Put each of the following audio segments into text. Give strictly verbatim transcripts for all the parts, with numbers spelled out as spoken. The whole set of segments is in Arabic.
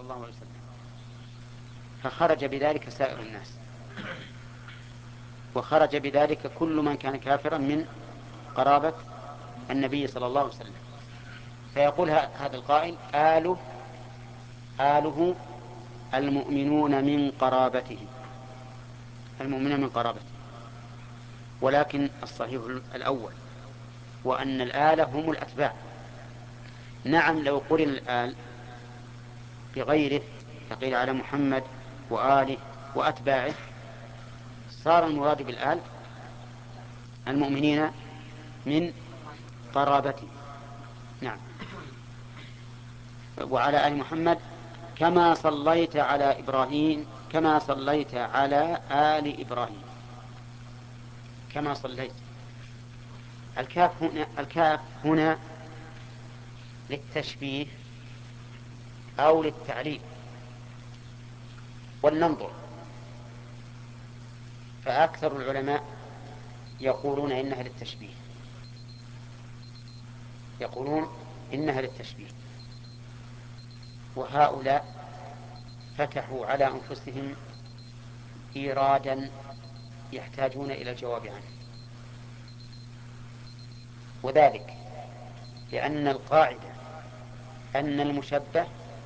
الله عليه وسلم، فخرج بذلك سائر الناس، وخرج بذلك كل من كان كافرا من قرابة النبي صلى الله عليه وسلم. فيقول هذا القائل: آله آله المؤمنون من قرابته، المؤمنون من قرابته. ولكن الصحيح الأول، وأن الآلة هم الأتباع. نعم، لو قرن الآل بغيره فقيل على محمد وآله وأتباعه صار المراد بالآل المؤمنين من قرابته. نعم. وعلى آل محمد كما صليت على إبراهيم كما صليت على آل إبراهيم. كما صليت، الكاف هنا, الكاف هنا للتشبيه أو للتعليل، ولننظر. فأكثر العلماء يقولون إنها للتشبيه، يقولون إنها للتشبيه، وهؤلاء فتحوا على أنفسهم إيرادا يحتاجون إلى الجواب عنه، وذلك لأن القاعدة أن المشبه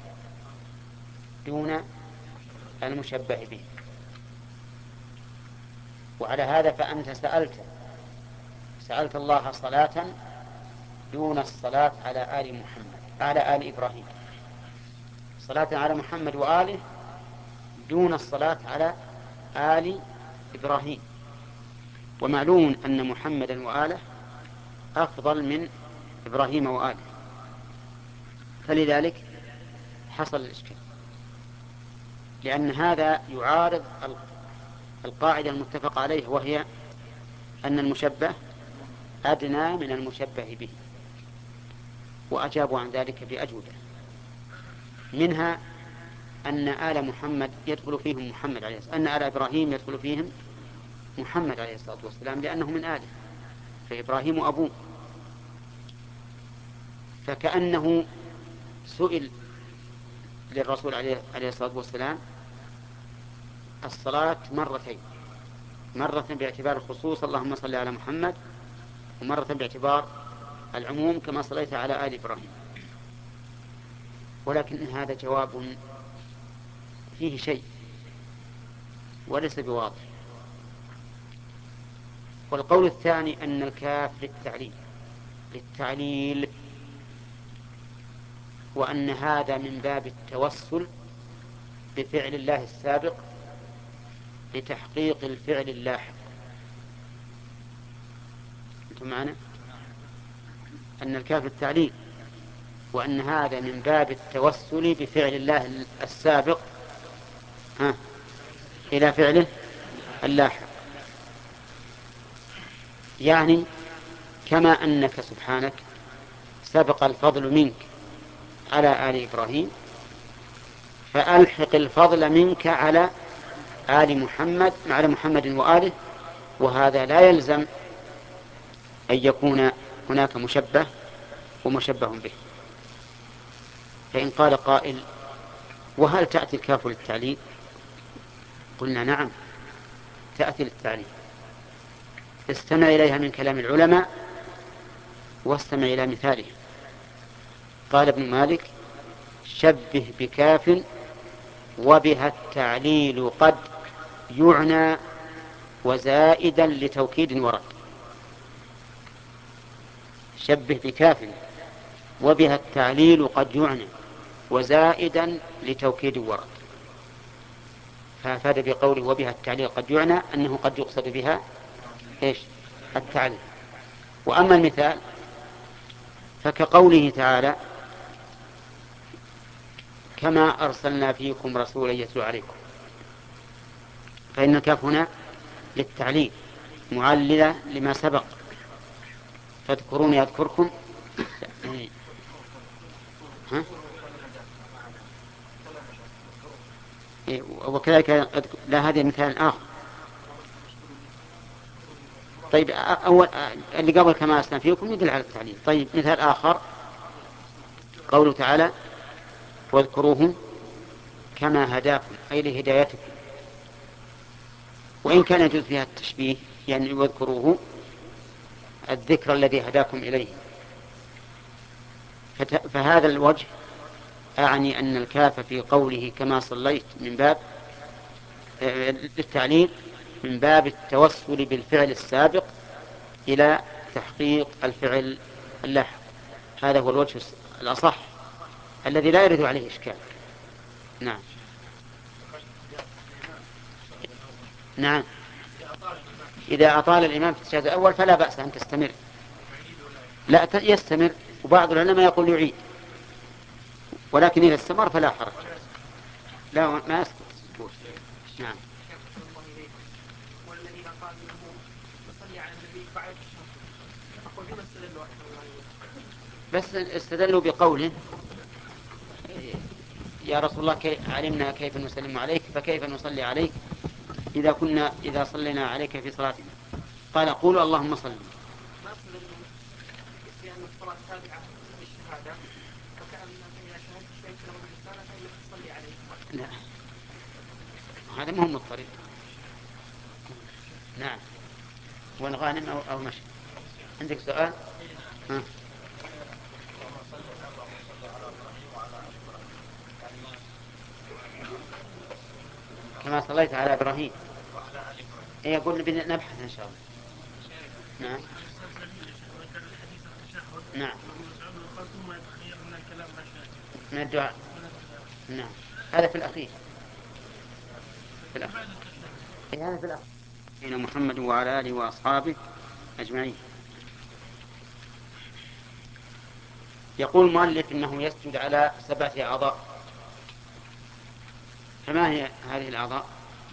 دون المشبه به. وعلى هذا فأنت سألت سألت الله صلاة دون الصلاة على آل محمد على آل إبراهيم، صلاة على محمد وآله دون الصلاة على آل إبراهيم. ومعلوم أن محمدا وآله أفضل من إبراهيم وآله، فلذلك حصل الإشكال، لأن هذا يعارض القاعدة المتفق عليه، وهي أن المشبه أدنى من المشبه به. وأجابوا عن ذلك بأجوبة، منها أن آل محمد يدخل فيهم محمد عليه الصلاة والسلام، أن آل إبراهيم يدخل فيهم محمد عليه الصلاة والسلام، لأنه من آله، فإبراهيم أبوه. فكأنه سئل للرسول عليه الصلاة والسلام الصلاة مرتين، مرة باعتبار الخصوص اللهم صل على محمد، ومرة باعتبار العموم كما صليت على آل إبراهيم. ولكن هذا جواب فيه شيء وليس بواضح. والقول الثاني أن الكاف للتعليل للتعليل وأن هذا من باب التوسل بفعل الله السابق لتحقيق الفعل اللاحق. أنتم معنا؟ أن الكاف التعليل، وأن هذا من باب التوسل بفعل الله السابق ها إلى فعله اللاحق. يعني كما أنك سبحانك سبق الفضل منك على آل إبراهيم، فألحق الفضل منك على آل محمد على محمد وآله. وهذا لا يلزم أن يكون هناك مشبه ومشبه به. فإن قال قائل: وهل تأتي الكاف للتعليل؟ قلنا: نعم، تأتي للتعليل. استمع إليها من كلام العلماء واستمع إلى مثاله. قال ابن مالك: شبه بكاف وبها التعليل قد يعنى وزائدا لتوكيد ورد. شبه بكاف وبها التعليل قد يعنى وزائدا لتوكيد ورد. فأفاد بقوله وبها التعليل قد يعنى أنه قد يقصد بها إيش؟ التعليل. وأما المثال فكقوله تعالى: كما أرسلنا فيكم رسولا يتلو عليكم، فإن الكاف هنا للتعليل معللة لما سبق: فاذكروني أذكركم. ها؟ وكذلك لا، هذا مثال آخر. طيب، أول اللي قبل كما أرسلنا فيكم يدل على التعليل. طيب، مثال آخر قوله تعالى: واذكروه كما هداكم أي لهدايتكم، وإن كان يجوز فيها التشبيه يعني واذكروه الذكر الذي هداكم إليه. فهذا الوجه أعني أن الكاف في قوله كما صليت من باب للتعليل من باب التوسل بالفعل السابق إلى تحقيق الفعل اللاحق. هذا هو الوجه الأصح الذي لا يرد عليه إشكال. نعم نعم إذا أطال الإمام في التشهد الأول فلا بأس أن تستمر، لا يستمر، وبعض العلماء يقول يعيد، ولكن إذا استمر فلا حرج، لا ما يسكت. نعم بس استدلوا بقوله يا رسول الله كي علمنا كيف نسلم عليك فكيف نصلي عليك إذا كنا إذا صلينا عليك في صلاتنا، قال قولوا اللهم صل. لا هذا مهم الطريق. نعم والغانم أو, أو مشي. عندك سؤال؟ ها. كما صليت على إبراهيم يقول نبحث إن شاء الله. نعم نعم من الدعاء. نعم هذا في الأخير في الأخير هذا في الأخير. إلى محمد وعلى آله وأصحابه أجمعين. يقول المؤلف إنه يسجد على سبعة أعضاء، فما هي هذه الأعضاء؟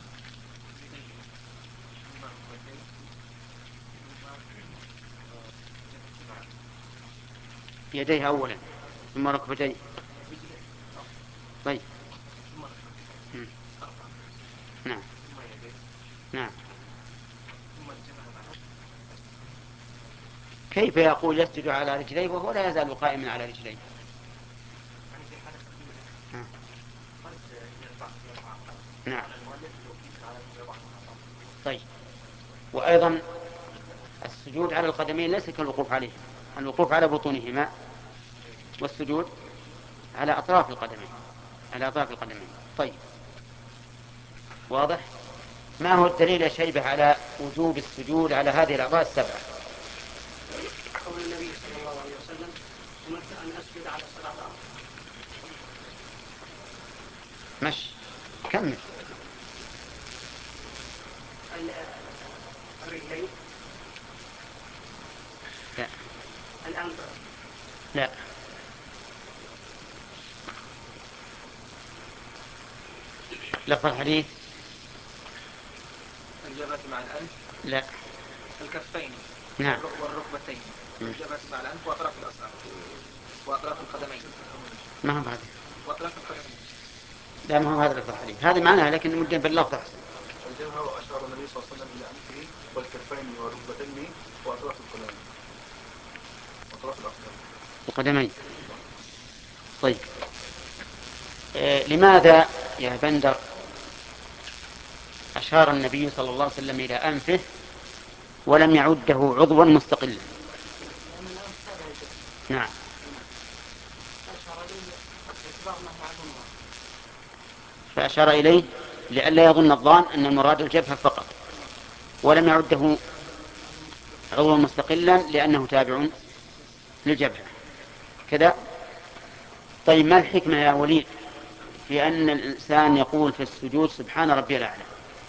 يديه أولا ثم ركبتيه. طيب نعم نعم. كيف يقول يسجد على رجليه وهو لا يزال قائما على رجليه؟ نعم. طيب وأيضا السجود على القدمين ليس كالوقوف عليه، الوقوف على بطونهما والسجود على أطراف القدمين على أطراف القدمين. طيب واضح. ما هو الدليل يا شيبة على وجوب السجود على هذه الأعضاء السبعة؟ قول النبي صلى الله عليه وسلم أمرت أن أسجد على سبعة أعضاء. مش كمل. الرجلين. لا الأنف. لا لفظ الحديث. الجبهة مع الأنف. لا الكفين. نعم والركبتين. الجبهة مع الأنف وأطراف الأصابع وأطراف القدمين. ما هو هذا؟ وأطراف القدمين. لا ما هو هذا لفظ الحديث، هذا معناه لكن مدين باللفظ أحسن. الجبهة وأشار النبي صلى الله عليه وسلم بأنفه والكفين والركبتين وأطراف القدمين وأطراف الأقدام القدمين. طيب آه لماذا يا بندر أشار النبي صلى الله عليه وسلم إلى أنفه ولم يعده عضوا مستقلا؟ نعم فأشار إليه لئلا يظن الظان أن المراد الجبهة فقط، ولم يعده عضوا مستقلا لأنه تابع للجبهة كذا. طيب ما الحكمة يا وليد في أن الإنسان يقول في السجود سبحان ربي الأعلى؟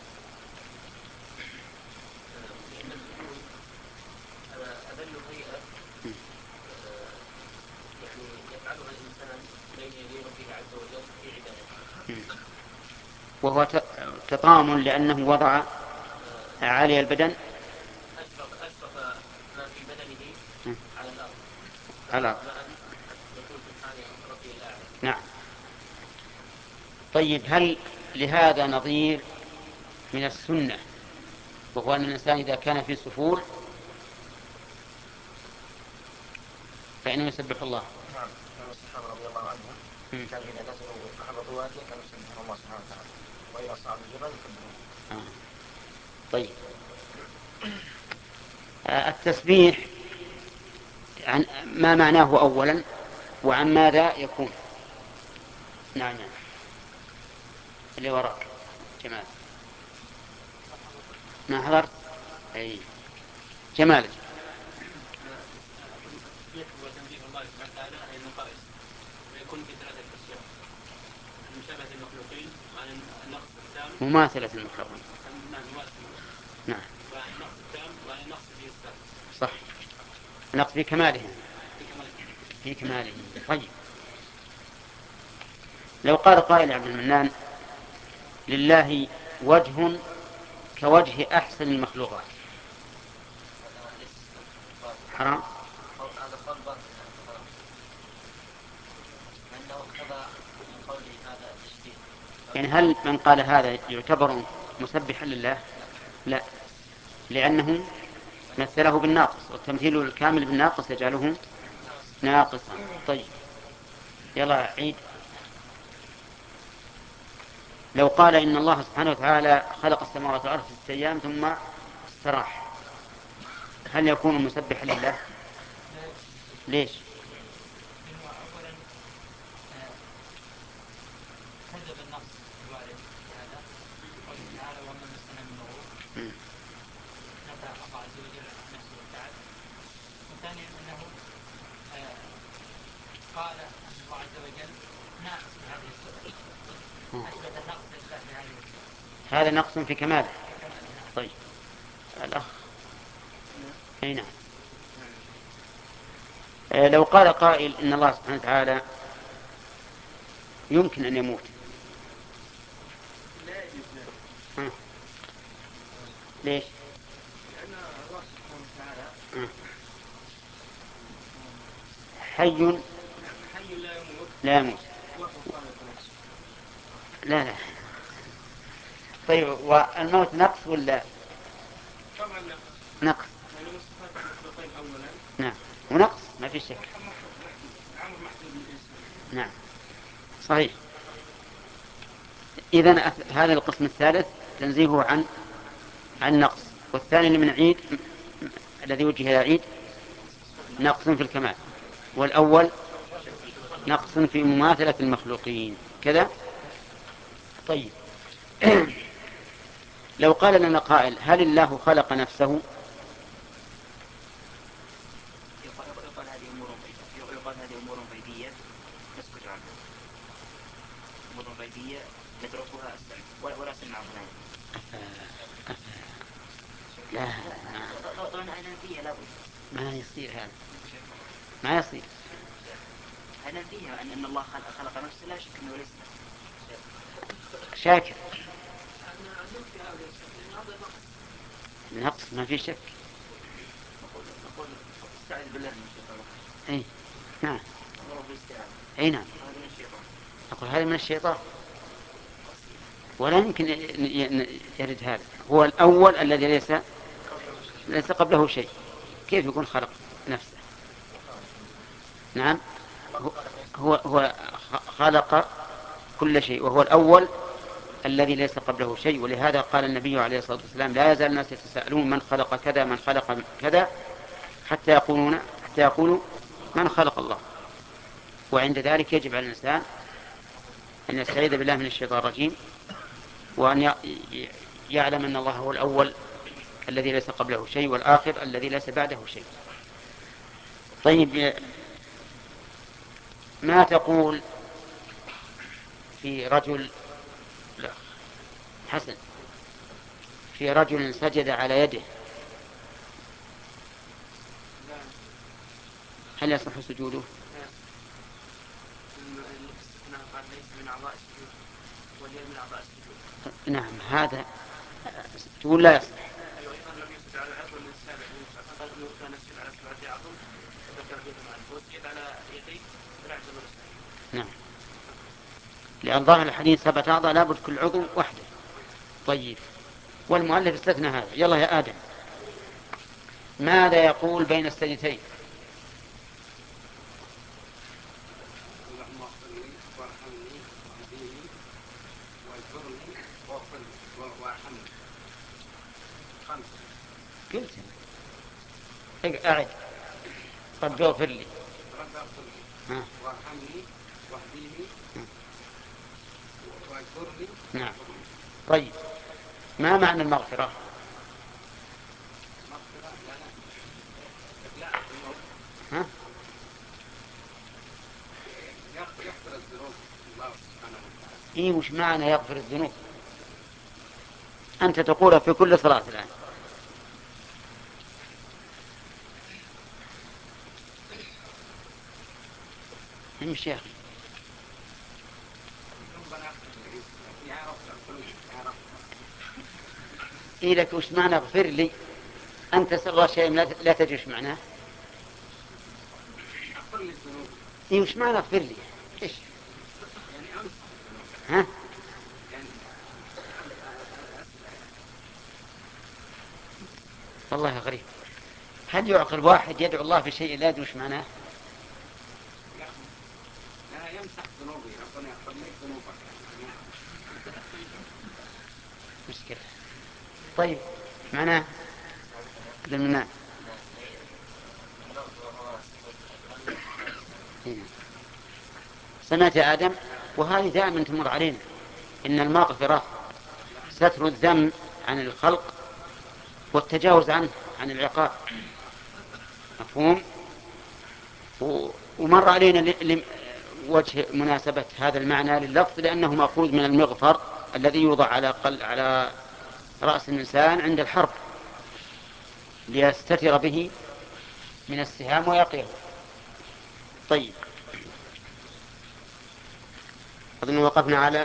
وهو تطامن لأنه وضع عالي البدن أشرف ما في بدنه على الأرض على الأرض. نعم. طيب هل لهذا نظير من السنة وهو أن الإنسان إذا كان في سفول فإنه يسبح الله؟ نعم. الصحابة رضي الله عنهم مم. كان إذا نزلوا هبطوا واديا كانوا يسبحون الله سبحانه وتعالى، وإذا صعدوا الجبل يكبرون. آه. طيب آه التسبيح عن ما معناه أولا وعن ماذا يكون؟ نعم نعم اللي وراك جمال ما حضرت؟ أي جمال. وتنزيه الله سبحانه وتعالى عن النقائص ويكون في ثلاثة أشياء: المشابهة المخلوقين وعن النقص التام مماثلة المخلوقين. نعم مماثلة نعم. وعن النقص التام وعن النقص في الإثبات. صح النقص في كماله في كماله. في كماله. طيب لو قال قائل عبد المنان لله وجه كوجه أحسن المخلوقات حرام؟ هذا قول باطل لأنه اقتضى من قوله هذا التشبيه. يعني هل من قال هذا يعتبر مسبحا لله؟ لا، لأنه مثله بالناقص، والتمثيل الكامل بالناقص يجعله ناقصا. طيب يلا عيد. لو قال إن الله سبحانه وتعالى خلق السماوات والأرض في ستة أيام ثم استراح، هل يكون مسبحا لله؟ ليش؟ كذب النقص الوارد في هذا قوله تعالى وما مسنا من لغوب، نفى الله عز وجل عن نفسه وتعالى. وثانيا انه قال ان الله عز وجل ناقص بهذه الصفه، اثبت النقص لله بهذه الصفه، هذا نقص في كماله. طيب الأخ أي نعم. آه، لو قال قائل إن الله سبحانه وتعالى يمكن أن يموت، لا يجوز ذلك. ها. ليش؟ لأن الله سبحانه وتعالى ها. حي حي لا يموت لا يموت. وهو خالق نفسه. لا لا. طيب والموت نقص ولا؟ طبعا نقص، نقص. لأن من صفات المخلوقين أولا نعم ونقص ما في شك. عمر محدود للإنسان. نعم صحيح. إذن هذا القسم الثالث تنزيهه عن عن نقص، والثاني اللي من عيد الذي وجه إلى عيد نقص في الكمال، والأول نقص في مماثلة المخلوقين كذا. طيب لو قال لنا قائل هل الله خلق نفسه؟ يقال هذه أمور غيبية، يقال هذه أمور غيبية نسكت عنها، أمور غيبية نتركها السمع ولا سمع هنا. لا طبعا أنفية لابد. ما يصير هذا، ما يصير. أنفيها أن الله خلق نفسه لا شك أنه ليس شاكر نقص ما في شك. نقول استعذ بالله من الشيطان. اي نعم. أمره بالاستعاذة. اي نعم. هذا من الشيطان. أقول هذا من الشيطان، ولا يمكن يرد هذا. هو الأول الذي ليس ليس قبله شيء، كيف يكون خلق نفسه؟ نعم هو هو خلق كل شيء، وهو الأول الذي ليس قبله شيء. ولهذا قال النبي عليه الصلاة والسلام لا يزال الناس يتساءلون من خلق كذا من خلق كذا حتى يقولون حتى يقولوا من خلق الله. وعند ذلك يجب على الإنسان أن يستعيذ بالله من الشيطان الرجيم، وأن يعلم أن الله هو الأول الذي ليس قبله شيء، والآخر الذي ليس بعده شيء. طيب ما تقول في رجل لا حسن في رجل سجد على يده، هل يصح سجوده؟ نعم هذا تقول لا يصح. نعم لأن ظاهر الحديث سبعة أعضاء لابد كل عضو وحده. طيب والمؤلف استثنى هذا. يلا يا آدم ماذا يقول بين السجدتين؟ اللهم اغفر لي قلت أعد. رب اغفر لي وارحمني واهديني واجبرني. نعم. طيب ما معنى المغفرة؟ ها؟ يغفر الذنوب الله سبحانه وتعالى. إيه وش معنى يغفر الذنوب؟ أنت تقولها في كل صلاة الآن. امشي يا أخي. إيه لك وش معنى اغفر لي؟ أنت سر شيء لا تدري وش معناه. إيه وش معنى اغفر لي؟ إيش؟ ها؟ والله غريب. هل يعقل واحد يدعو الله في شيء لا يدري وش معناه؟ لا يمسح ذنوبي، ربنا يغفر لي ذنوبك. مشكلة. طيب معناه للمنام. سمعت يا آدم؟ وهذه دائما تمر علينا، إن المغفرة ستر الذنب عن الخلق والتجاوز عنه عن العقاب. مفهوم؟ ومر علينا وجه مناسبة هذا المعنى لللفظ لأنه مأخوذ من المغفر الذي يوضع على قل على رأس الإنسان عند الحرب ليستتر به من السهام ويقيه. طيب أظن وقفنا على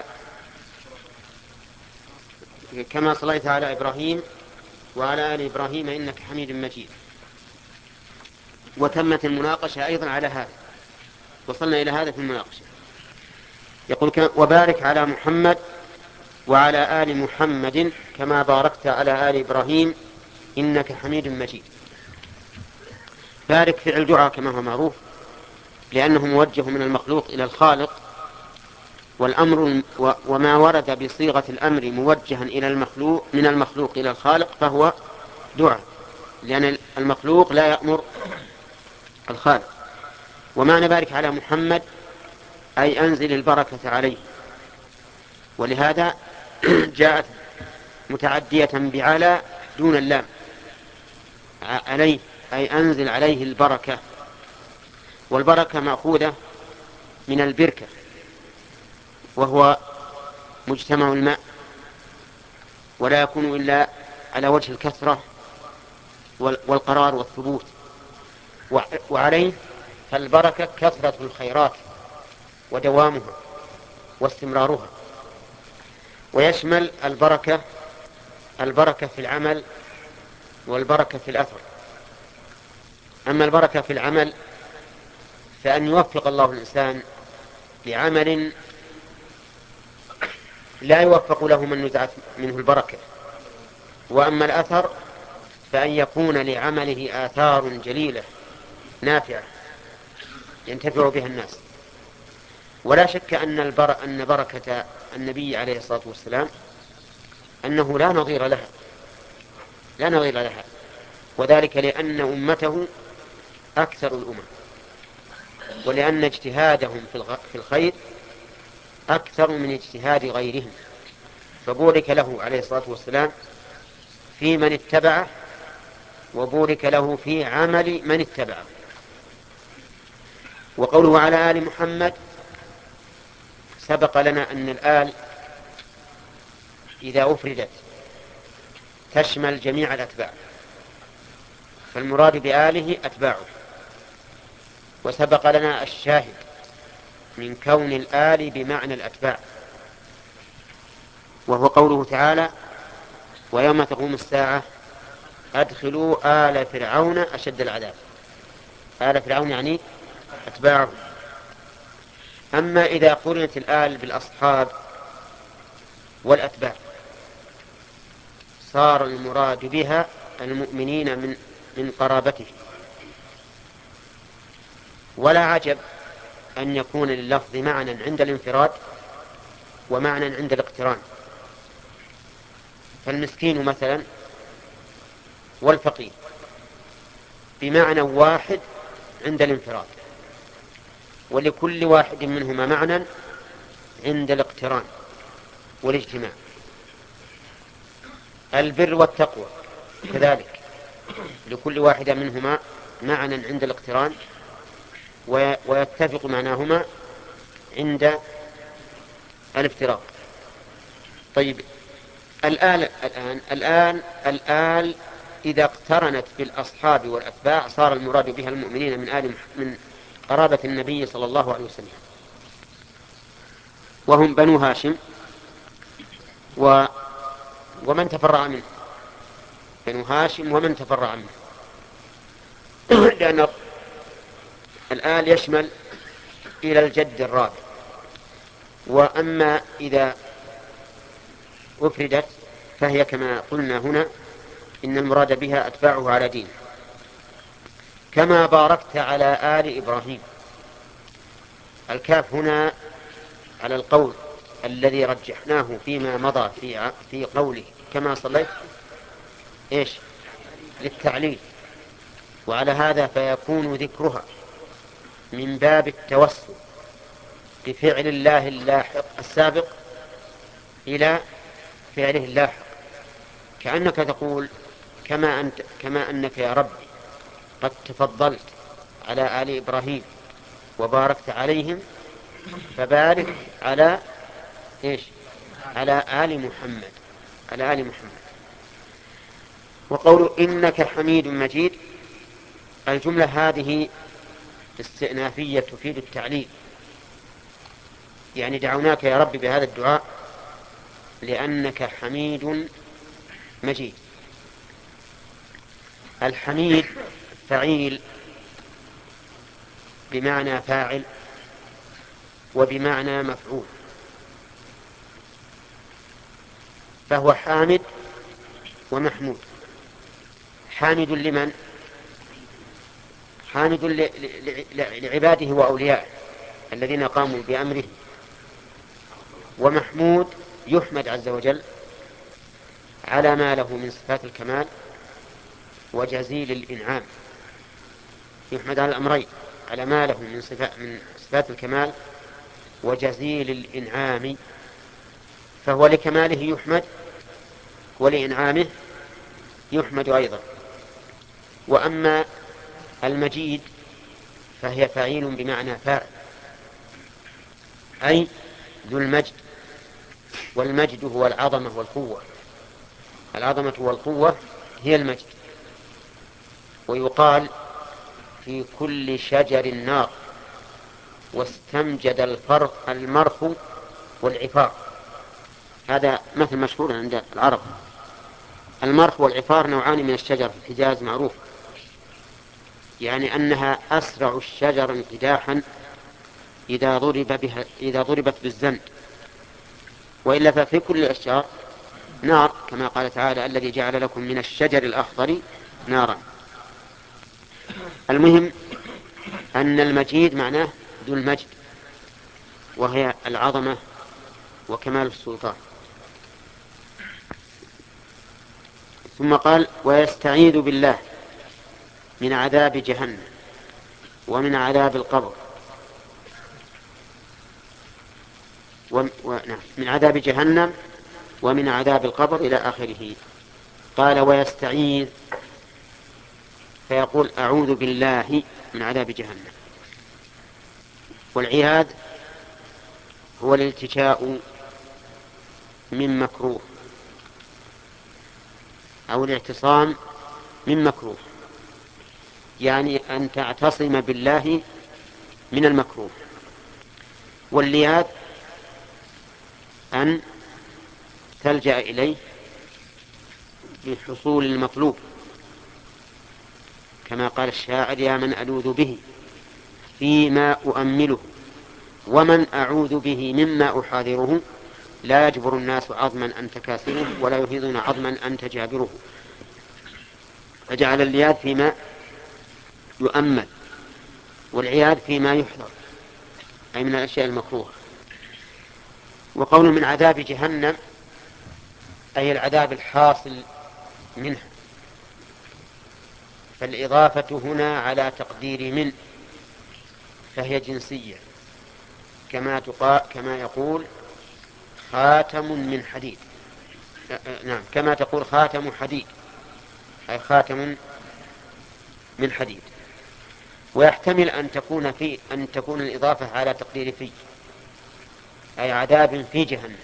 كما صليت على إبراهيم وعلى آل إبراهيم إنك حميد مجيد. وتمت المناقشة أيضا على هذا، وصلنا إلى هذا في المناقشة. يقول وبارك على محمد وعلى آل محمد كما باركت على آل إبراهيم إنك حميد مجيد. بارك فعل دعاء كما هو معروف، لأنه موجه من المخلوق إلى الخالق، والأمر وما ورد بصيغة الأمر موجها إلى المخلوق من المخلوق إلى الخالق فهو دعاء، لأن المخلوق لا يأمر الخالق. ومعنى بارك على محمد أي أنزل البركة عليه، ولهذا جاءت متعدية بعلى دون اللام. عليه أي أنزل عليه البركة، والبركة مأخوذة من البركة وهو مجتمع الماء، ولا يكون إلا على وجه الكثرة والقرار والثبوت. وعليه فالبركة كثرة الخيرات ودوامها واستمرارها. ويشمل البركة البركة في العمل والبركة في الأثر. أما البركة في العمل فأن يوفق الله الإنسان لعمل لا يوفق له من نزعت منه البركة. وأما الأثر فأن يكون لعمله آثار جليلة نافعة ينتفع بها الناس. ولا شك أن, البر... أن بركة النبي عليه الصلاة والسلام أنه لا نظير لها لا نظير لها وذلك لأن أمته أكثر الأمم، ولأن اجتهادهم في الخير أكثر من اجتهاد غيرهم، فبورك له عليه الصلاة والسلام في من اتبعه، وبورك له في عمل من اتبعه. وقوله على آل محمد سبق لنا أن الآل إذا أفردت تشمل جميع الأتباع، فالمراد بآله أتباعه. وسبق لنا الشاهد من كون الآل بمعنى الأتباع، وهو قوله تعالى ويوم تقوم الساعة أدخلوا آل فرعون أشد العذاب. آل فرعون يعني أتباعه. أما إذا قرنت الآل بالأصحاب والأتباع صار المراد بها المؤمنين من من قرابته. ولا عجب أن يكون لللفظ معنى عند الانفراد ومعنى عند الاقتران. فالمسكين مثلا والفقير بمعنى واحد عند الانفراد، ولكل واحد منهما معنى عند الاقتران والاجتماع. البر والتقوى كذلك لكل واحدة منهما معنى عند الاقتران ويتفق معناهما عند الافتراق. طيب الآن الآن الآن الآن إذا اقترنت بالأصحاب والأتباع صار المراد بها المؤمنين من آل من قرابة النبي صلى الله عليه وسلم، وهم بنو هاشم و ومن تفرع منه، بنو هاشم ومن تفرع منه، لأن الآل يشمل إلى الجد الرابع. وأما إذا أفردت فهي كما قلنا هنا إن المراد بها أتباعه على دين، كما باركت على آل إبراهيم. الكاف هنا على القول الذي رجحناه فيما مضى في في قوله كما صليت إيش للتعليل، وعلى هذا فيكون ذكرها من باب التوسل بفعل الله اللاحق السابق إلى فعله اللاحق، كأنك تقول كما أنت كما أنك يا رب قد تفضلت على آل إبراهيم وباركت عليهم فبارك على إيش على آل محمد على آل محمد. وقول إنك حميد مجيد، الجملة هذه استئنافية تفيد التعليل، يعني دعوناك يا رب بهذا الدعاء لأنك حميد مجيد. الحميد فعيل بمعنى فاعل وبمعنى مفعول، فهو حامد ومحمود. حامد لمن؟ حامد لعباده وأوليائه الذين قاموا بأمره، ومحمود يحمد عز وجل على ما له من صفات الكمال وجزيل الإنعام. يحمد على الأمرين، على ما له من صفات من صفات الكمال وجزيل الإنعام، فهو لكماله يحمد ولإنعامه يحمد أيضا. وأما المجيد فهي فعيل بمعنى فاعل، أي ذو المجد، والمجد هو العظمة والقوة. العظمة والقوة هي المجد. ويقال في كل شجر نار واستمجد الفرق المرخ والعفار. هذا مثل مشهور عند العرب. المرخ والعفار نوعان من الشجر في الحجاز معروف، يعني أنها أسرع الشجر انقداحا إذا ضرب بها إذا ضربت بالزند، وإلا ففي كل الأشجار نار، كما قال تعالى الذي جعل لكم من الشجر الأخضر نارا. المهم أن المجيد معناه ذو المجد، وهي العظمة وكمال السلطان. ثم قال ويستعيذ بالله من عذاب جهنم ومن عذاب القبر و... و... نعم. من عذاب جهنم ومن عذاب القبر إلى آخره. قال ويستعيذ فيقول أعوذ بالله من عذاب جهنم. والعياذ هو الالتجاء من مكروه أو الاعتصام من مكروه، يعني أن تعتصم بالله من المكروه. واللياذ أن تلجأ إليه لحصول المطلوب، كما قال الشاعر يا من ألوذ به فيما أؤمله ومن أعوذ به مما أحاذره لا يجبر الناس عظما أنت كاسره ولا يهيضون عظما أنت جابره. فجعل اللياذ فيما يؤمل والعياذ فيما يحذر، أي من الأشياء المكروهة. وقول من عذاب جهنم أي العذاب الحاصل منها، فالإضافة هنا على تقدير من، فهي جنسية، كما تقا... كما يقول خاتم من حديد. نعم، كما تقول خاتم حديد، أي خاتم من حديد. ويحتمل أن تكون في أن تكون الإضافة على تقدير في، أي عذاب في جهنم،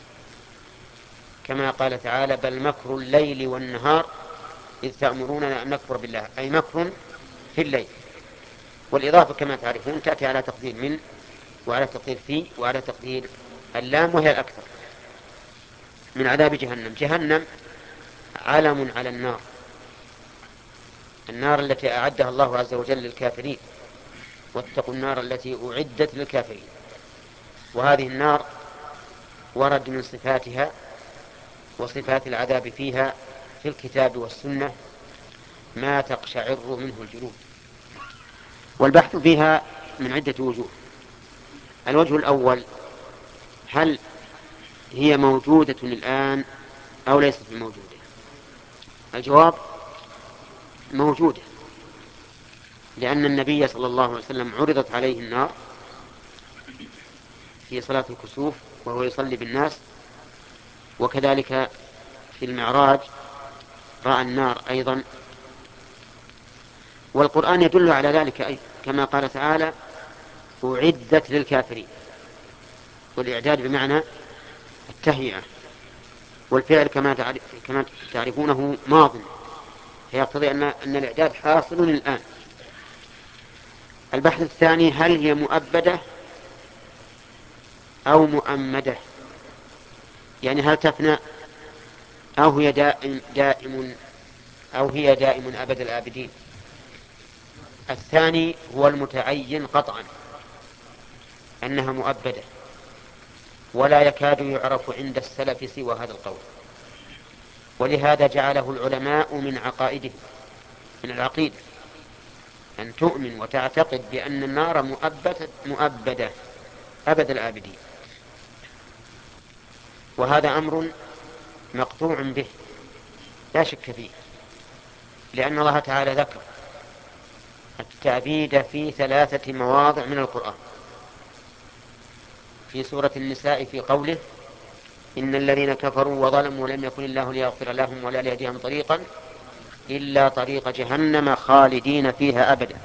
كما قال تعالى بل مكر الليل والنهار إذ تأمروننا أن نكفر بالله، أي مكر في الليل. والإضافة كما تعرفون تأتي على تقدير من، وعلى تقدير في، وعلى تقدير اللام، وهي الأكثر. من عذاب جهنم. جهنم علم على النار، النار التي أعدها الله عز وجل للكافرين، واتقوا النار التي أعدت للكافرين. وهذه النار ورد من صفاتها وصفات العذاب فيها في الكتاب والسنة ما تقشعر منه الجلود. والبحث فيها من عدة وجوه. الوجه الأول: هل هي موجودة الآن أو ليست موجودة؟ الجواب: موجودة، لأن النبي صلى الله عليه وسلم عرضت عليه النار في صلاة الكسوف وهو يصلي بالناس، وكذلك في المعراج رأى النار أيضا. والقرآن يدل على ذلك أيضا، كما قال تعالى أعدت للكافرين، والإعداد بمعنى التهيئة، والفعل كما تعرفونه ماض، فيقتضي أن الإعداد حاصل الآن. البحث الثاني: هل هي مؤبدة أو مؤمدة؟ يعني هل تفنى أو هي دائم, دائم أو هي دائم أبد الآبدين؟ الثاني هو المتعين قطعا، أنها مؤبدة، ولا يكاد يعرف عند السلف سوى هذا القول، ولهذا جعله العلماء من عقائدهم، من العقيدة، أن تؤمن وتعتقد بأن النار مؤبدة, مؤبدة أبد الآبدين. وهذا أمر مقطوع به لا شك فيه، لأن الله تعالى ذكر التأبيد في ثلاثة مواضع من القرآن. في سورة النساء في قوله إن الذين كفروا وظلموا لم يكن الله ليغفر لهم ولا ليهديهم طريقا إلا طريق جهنم خالدين فيها أبدا.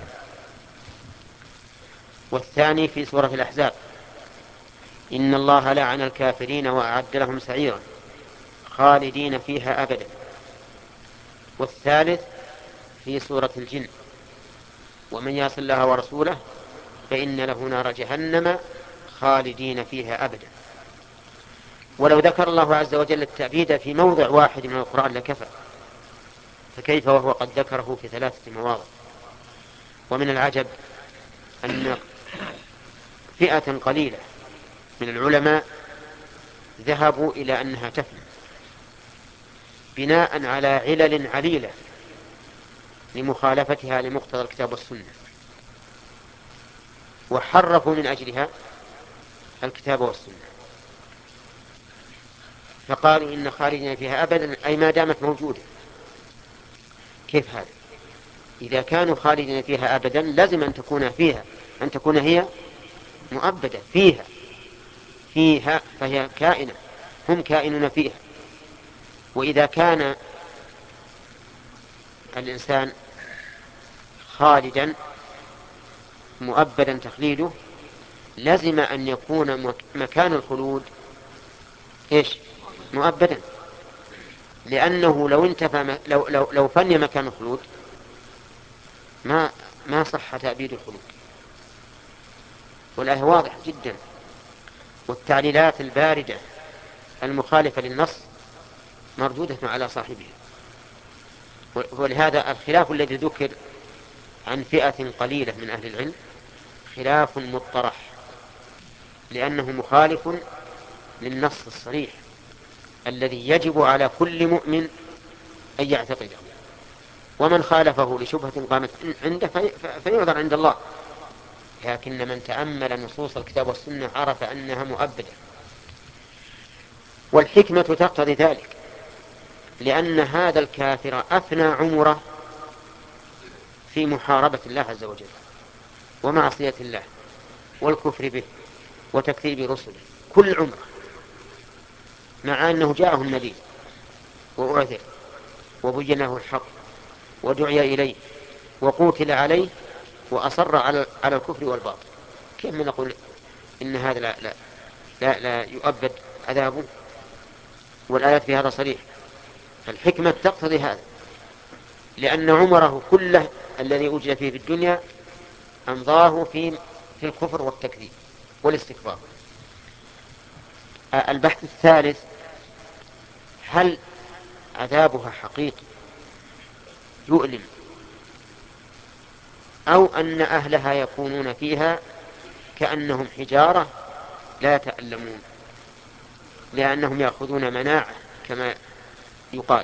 والثاني في سورة الأحزاب إن الله لعن الكافرين وأعد لهم سعيرا خالدين فيها أبدا. والثالث في سورة الجن ومن يعص الله ورسوله فإن له نار جهنم خالدين فيها أبدا. ولو ذكر الله عز وجل التأبيد في موضع واحد من القرآن لكفى، فكيف وهو قد ذكره في ثلاثة مواضع؟ ومن العجب أن فئة قليلة من العلماء ذهبوا إلى أنها تفنى بناء على علل عليلة لمخالفتها لمقتضى الكتاب والسنة، وحرفوا من أجلها الكتاب والسنة، فقالوا إن خالدين فيها أبدا أي ما دامت موجودة. كيف هذا؟ إذا كانوا خالدين فيها أبدا لازم أن تكون فيها أن تكون هي مؤبدة فيها فيها فهي كائنة، هم كائنون فيها. وإذا كان الإنسان خالدا مؤبدا تخليده لازم أن يكون مكان الخلود إيش؟ مؤبدا، لأنه لو انتفى لو لو لو فني مكان الخلود ما ما صح تأبيد الخلود. والآية واضح جدا، والتعليلات الباردة المخالفة للنص مردودة على صاحبها. ولهذا الخلاف الذي ذكر عن فئة قليلة من أهل العلم خلاف مطرح، لأنه مخالف للنص الصريح الذي يجب على كل مؤمن أن يعتقده. ومن خالفه لشبهة قامت عنده فيعذر عند الله، لكن من تأمل نصوص الكتاب والسنة عرف أنها مؤبدة. والحكمة تقتضي ذلك، لأن هذا الكافر أفنى عمره في محاربة الله عز وجل ومعصية الله والكفر به وتكذيب رسله كل عمره، مع أنه جاءه النبي وأعذر وبين له الحق ودعي إليه وقوتل عليه وأصر على على الكفر والباطل. كيف نقول إن هذا لا, لا, لا, لا يؤبد عذابه؟ والآيات في هذا صريح. الحكمة تقتضي هذا، لأن عمره كله الذي وجد فيه في الدنيا أمضاه في في الكفر والتكذيب والاستكبار. البحث الثالث: هل عذابها حقيقي يؤلم، أو أن أهلها يكونون فيها كأنهم حجارة لا يتألمون لأنهم يأخذون مناعة كما يقال؟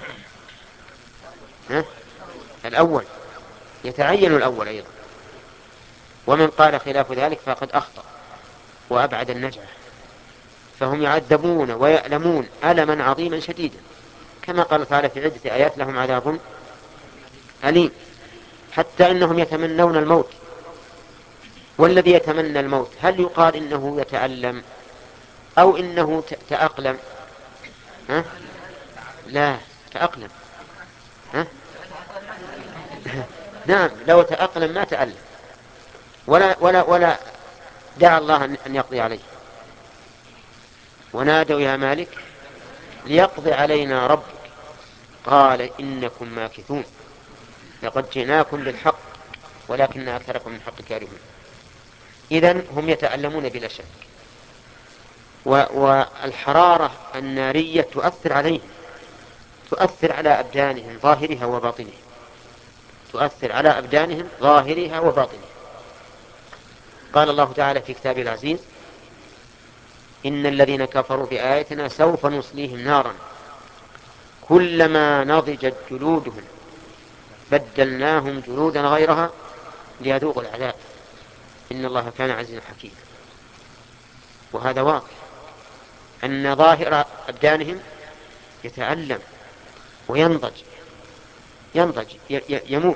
ها؟ الأول يتعين الأول أيضا، ومن قال خلاف ذلك فقد أخطأ وأبعد النجعة، فهم يعذبون ويألمون ألما عظيما شديدا، كما قال تعالى في عدة آيات: لهم عذاب أليم، حتى إنهم يتمنون الموت. والذي يتمنى الموت هل يقال إنه يتألم أو إنه تأقلم؟ ها؟ لا، تأقلم. ها؟ نعم، لو تأقلم ما تألم ولا ولا ولا دعا الله أن يقضي عليه. ونادوا يا مالك ليقضي علينا ربك قال إنكم ماكثون لقد جئناكم بالحق ولكن أكثركم من الحق كارهون. إذن هم يتألمون بلا شك، والحرارة النارية تؤثر عليهم، تؤثر على أبدانهم ظاهرها وباطنها، تؤثر على أبدانهم ظاهرها وباطنها. قال الله تعالى في كتابه العزيز: إن الذين كفروا بآياتنا سوف نصليهم نارا كلما نضجت جلودهم بدلناهم جلودا غيرها ليذوقوا العذاب إن الله كان عزيزا حكيما. وهذا واضح أن ظاهر أبدانهم يتألم وينضج ينضج يموت.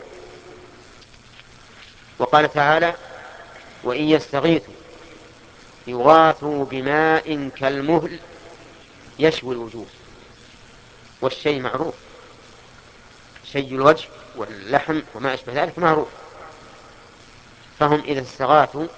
وقال تعالى: وإن يستغيثوا يغاثوا بماء كالمهل يشوي الوجوه. والشيء معروف، شيء الوجه واللحم وما أشبه ذلك معروف. فهم إذا استغاثوا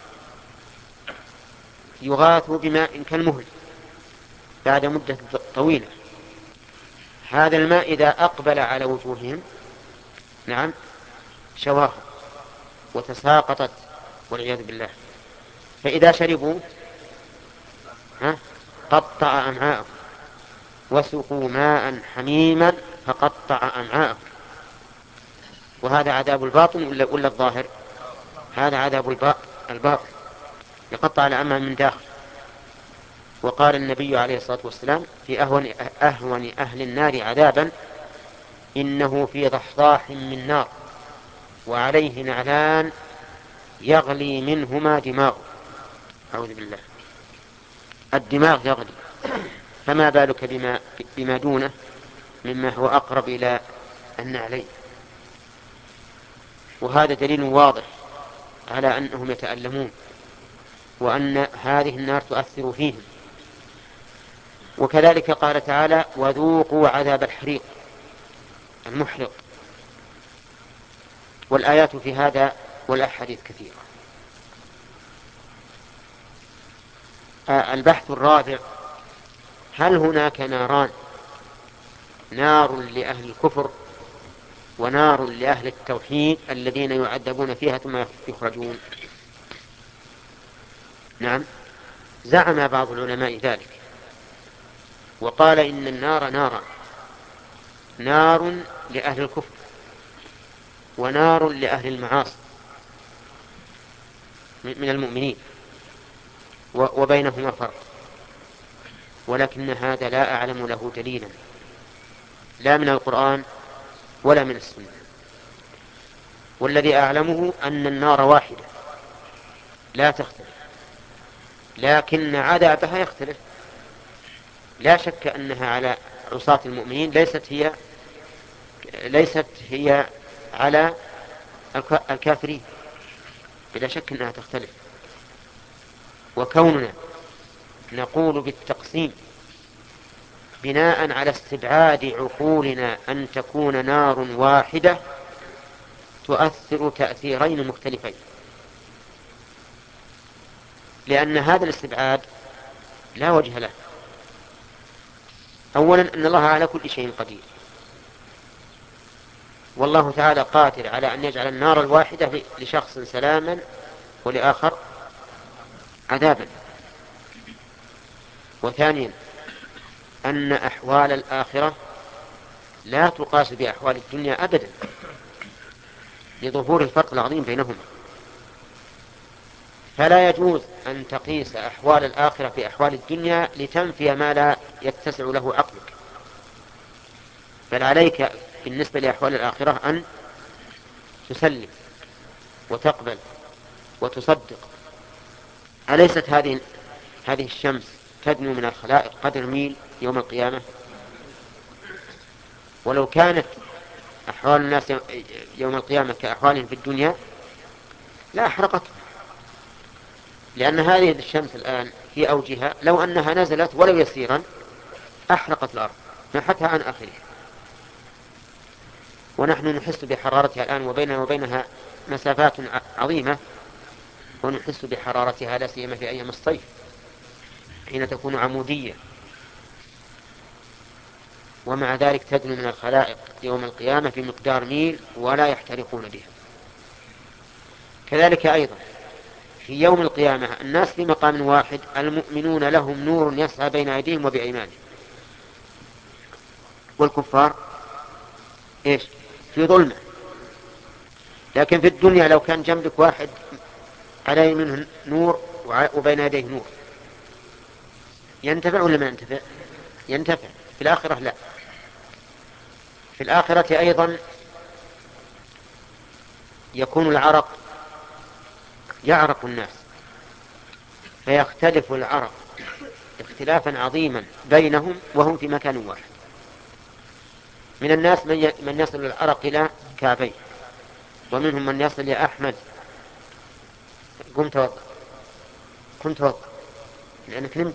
يغاثوا بماء كالمهل بعد مدة طويلة. هذا الماء إذا أقبل على وجوههم نعم شواهم وتساقطت والعياذ بالله، فإذا شربوا ها قطع أمعاءهم، وسقوا ماء حميما فقطع أمعاءهم. وهذا عذاب الباطن ولا الظاهر؟ هذا عذاب الباطن، يقطع الأمعاء من داخل. وقال النبي عليه الصلاة والسلام في أهون, أهون أهل النار عذابا: إنه في ضحضاح من نار وعليه نعلان يغلي منهما دماغه. أعوذ بالله، الدماغ يغلي، فما بالك بما, بما دونه مما هو أقرب إلى النعلين. وهذا دليل واضح على أنهم يتألمون وأن هذه النار تؤثر فيهم. وكذلك قال تعالى: وذوقوا عذاب الحريق المحرق. والآيات في هذا والأحاديث كثيرة. البحث الرابع: هل هناك ناران، نار لأهل الكفر ونار لأهل التوحيد الذين يعذبون فيها ثم يخرجون؟ نعم، زعم بعض العلماء ذلك وقال إن النار نارا، نار لأهل الكفر ونار لأهل المعاصي من المؤمنين، وبينهما فرق، ولكن هذا لا أعلم له دليلا لا من القرآن ولا من السنة. والذي أعلمه أن النار واحدة لا تختلف، لكن عذابها يختلف. لا شك أنها على عصاة المؤمنين ليست هي ليست هي على الكافرين، بلا شك أنها تختلف. وكوننا نقول بالتقسيم بناء على استبعاد عقولنا أن تكون نار واحدة تؤثر تأثيرين مختلفين، لأن هذا الاستبعاد لا وجه له. أولا أن الله على كل شيء قدير، والله تعالى قادر على أن يجعل النار الواحدة لشخص سلاما ولآخر عذابا. وثانيا أن أحوال الآخرة لا تقاس بأحوال الدنيا أبدا لظهور الفرق العظيم بينهما، فلا يجوز أن تقيس أحوال الآخرة بأحوال الدنيا لتنفي ما لا يتسع له عقلك، بل عليك بالنسبة لأحوال الآخرة أن تسلم وتقبل وتصدق. أليست هذه هذه الشمس تدنو من الخلائق قدر ميل يوم القيامة؟ ولو كانت أحوال الناس يوم القيامة كأحوالهم في الدنيا لا أحرقت، لأن هذه الشمس الآن في أوجها لو أنها نزلت ولو يسيرا أحرقت الأرض محتها عن آخرها، ونحن نحس بحرارتها الآن وبيننا وبينها مسافات عظيمة، ونحس بحرارتها لا سيما في أيام الصيف حين تكون عمودية، ومع ذلك تدنو من الخلائق يوم القيامة في مقدار ميل ولا يحترقون بها. كذلك أيضا في يوم القيامة الناس في مقام واحد، المؤمنون لهم نور يسعى بين أيديهم وبأيمانهم، والكفار إيش؟ في ظلمة. لكن في الدنيا لو كان جنبك واحد عليه منه نور وبين يديه نور ينتفع ولا ما ينتفع؟ ينتفع. في الآخرة لا. في الآخرة أيضا يكون العرق يعرق الناس فيختلف العرق اختلافا عظيما بينهم وهم في مكان واحد. من الناس من يصل العرق إلى كعبيه، ومنهم من يصل يا أحمد قم توضأ قم توضأ لأنك نمت.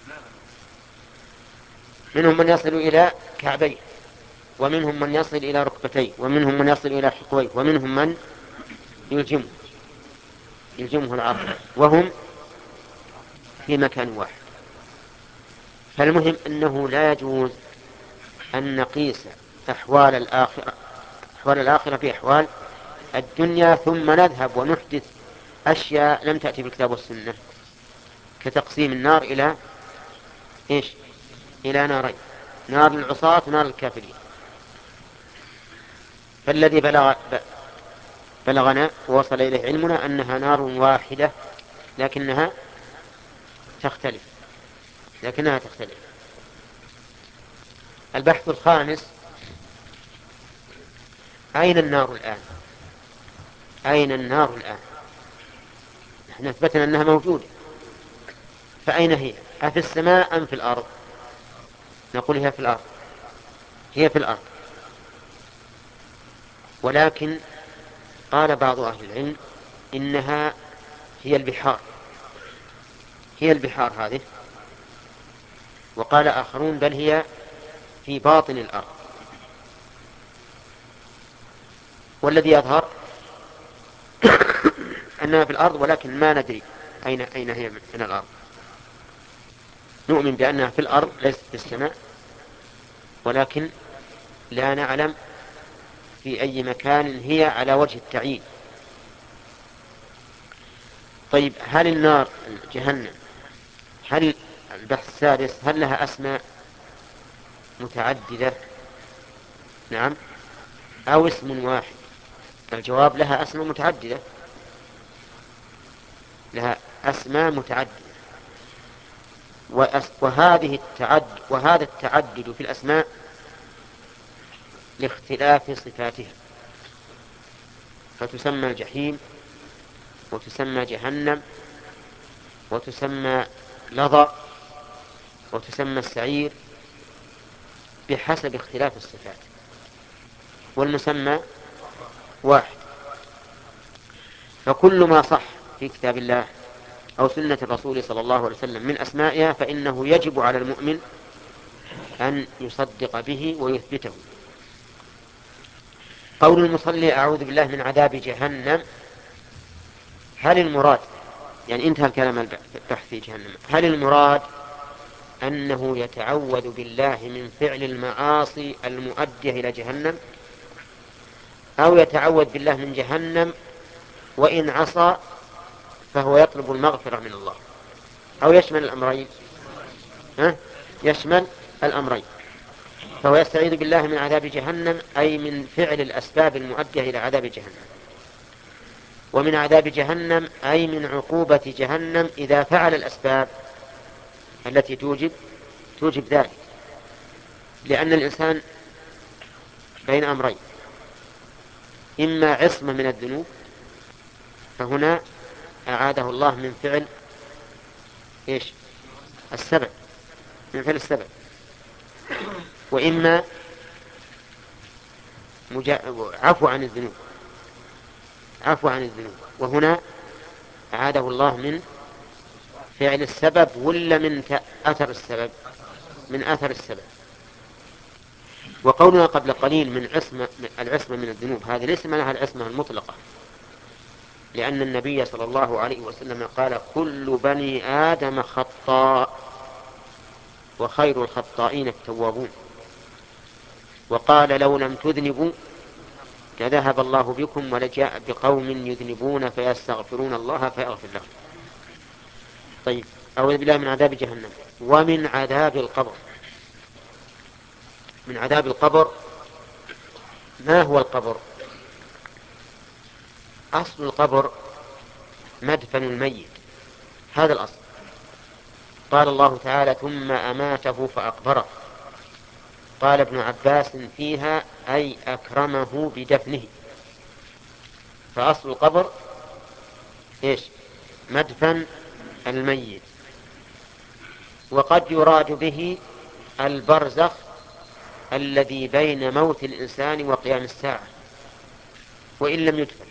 منهم من يصل إلى كعبيه، ومنهم من يصل إلى ركبتيه، ومنهم من يصل إلى حقويه، ومنهم من يلجمه يلجمه العرق وهم في مكان واحد. فالمهم أنه لا يجوز أن نقيس أحوال الآخرة أحوال الآخرة في أحوال الدنيا ثم نذهب ونحدث أشياء لم تأتي بالكتاب والسنة، كتقسيم النار إلى إيش؟ إلى نارين، نار العصاة ونار الكافرين. فالذي بلغ بلغنا ووصل إليه علمنا أنها نار واحدة لكنها تختلف لكنها تختلف. البحث الخامس: أين النار الآن؟ أين النار الآن؟ نحن أثبتنا أنها موجودة، فأين هي؟ أفي السماء أم في الأرض؟ نقول هي في الأرض هي في الأرض ولكن قال بعض أهل العلم إنها هي البحار هي البحار هذه، وقال آخرون بل هي في باطن الأرض. والذي يظهر أنها في الأرض ولكن ما ندري أين أين هي من الأرض. نؤمن بأنها في الأرض ليست في السماء، ولكن لا نعلم في أي مكان هي على وجه التعيين. طيب هل النار جهنم هل البحث السادس هل لها أسماء متعددة؟ نعم، أو اسم واحد؟ الجواب لها أسماء متعددة لها أسماء متعددة وهذه التعد وهذا التعدد في الأسماء لاختلاف صفاتها، فتسمى الجحيم وتسمى جهنم وتسمى لظى وتسمى السعير بحسب اختلاف الصفات، والمسمى واحد. فكل ما صح في كتاب الله أو سنة الرسول صلى الله عليه وسلم من أسمائها فإنه يجب على المؤمن أن يصدق به ويثبته. قول المصلي أعوذ بالله من عذاب جهنم، هل المراد، يعني انتهى الكلام البحث في جهنم، هل المراد أنه يتعوذ بالله من فعل المعاصي المؤدية إلى جهنم، أو يتعوذ بالله من جهنم وإن عصى فهو يطلب المغفرة من الله، أو يشمل الأمرين؟ ها؟ يشمل الأمرين. فهو يستعيذ بالله من عذاب جهنم أي من فعل الأسباب المؤدية إلى عذاب جهنم، ومن عذاب جهنم أي من عقوبة جهنم إذا فعل الأسباب التي توجب توجب ذلك، لأن الإنسان بين أمرين: إما عصمة من الذنوب، فهنا أعاده الله من فعل إيش؟ السبب، من فعل السبب، وإما مجا... عفو عن الذنوب، عفو عن الذنوب، وهنا أعاده الله من فعل السبب ولا من أثر السبب؟ من أثر السبب. وقولنا قبل قليل من عصمة، العصمة من الذنوب، هذه ليس معناها العصمة المطلقة، لأن النبي صلى الله عليه وسلم قال: كل بني آدم خطاء وخير الخطائين التوابون. وقال: لو لم تذنبوا لذهب الله بكم ولجاء بقوم يذنبون فيستغفرون الله فيغفر لهم. طيب، أعوذ بالله من عذاب جهنم ومن عذاب القبر. من عذاب القبر، ما هو القبر؟ أصل القبر مدفن الميت، هذا الأصل. قال الله تعالى: ثم أماته فأقبره. قال ابن عباس فيها: أي أكرمه بدفنه. فأصل القبر إيش؟ مدفن الميت. وقد يراد به البرزخ الذي بين موت الإنسان وقيام الساعة وإن لم يدفن،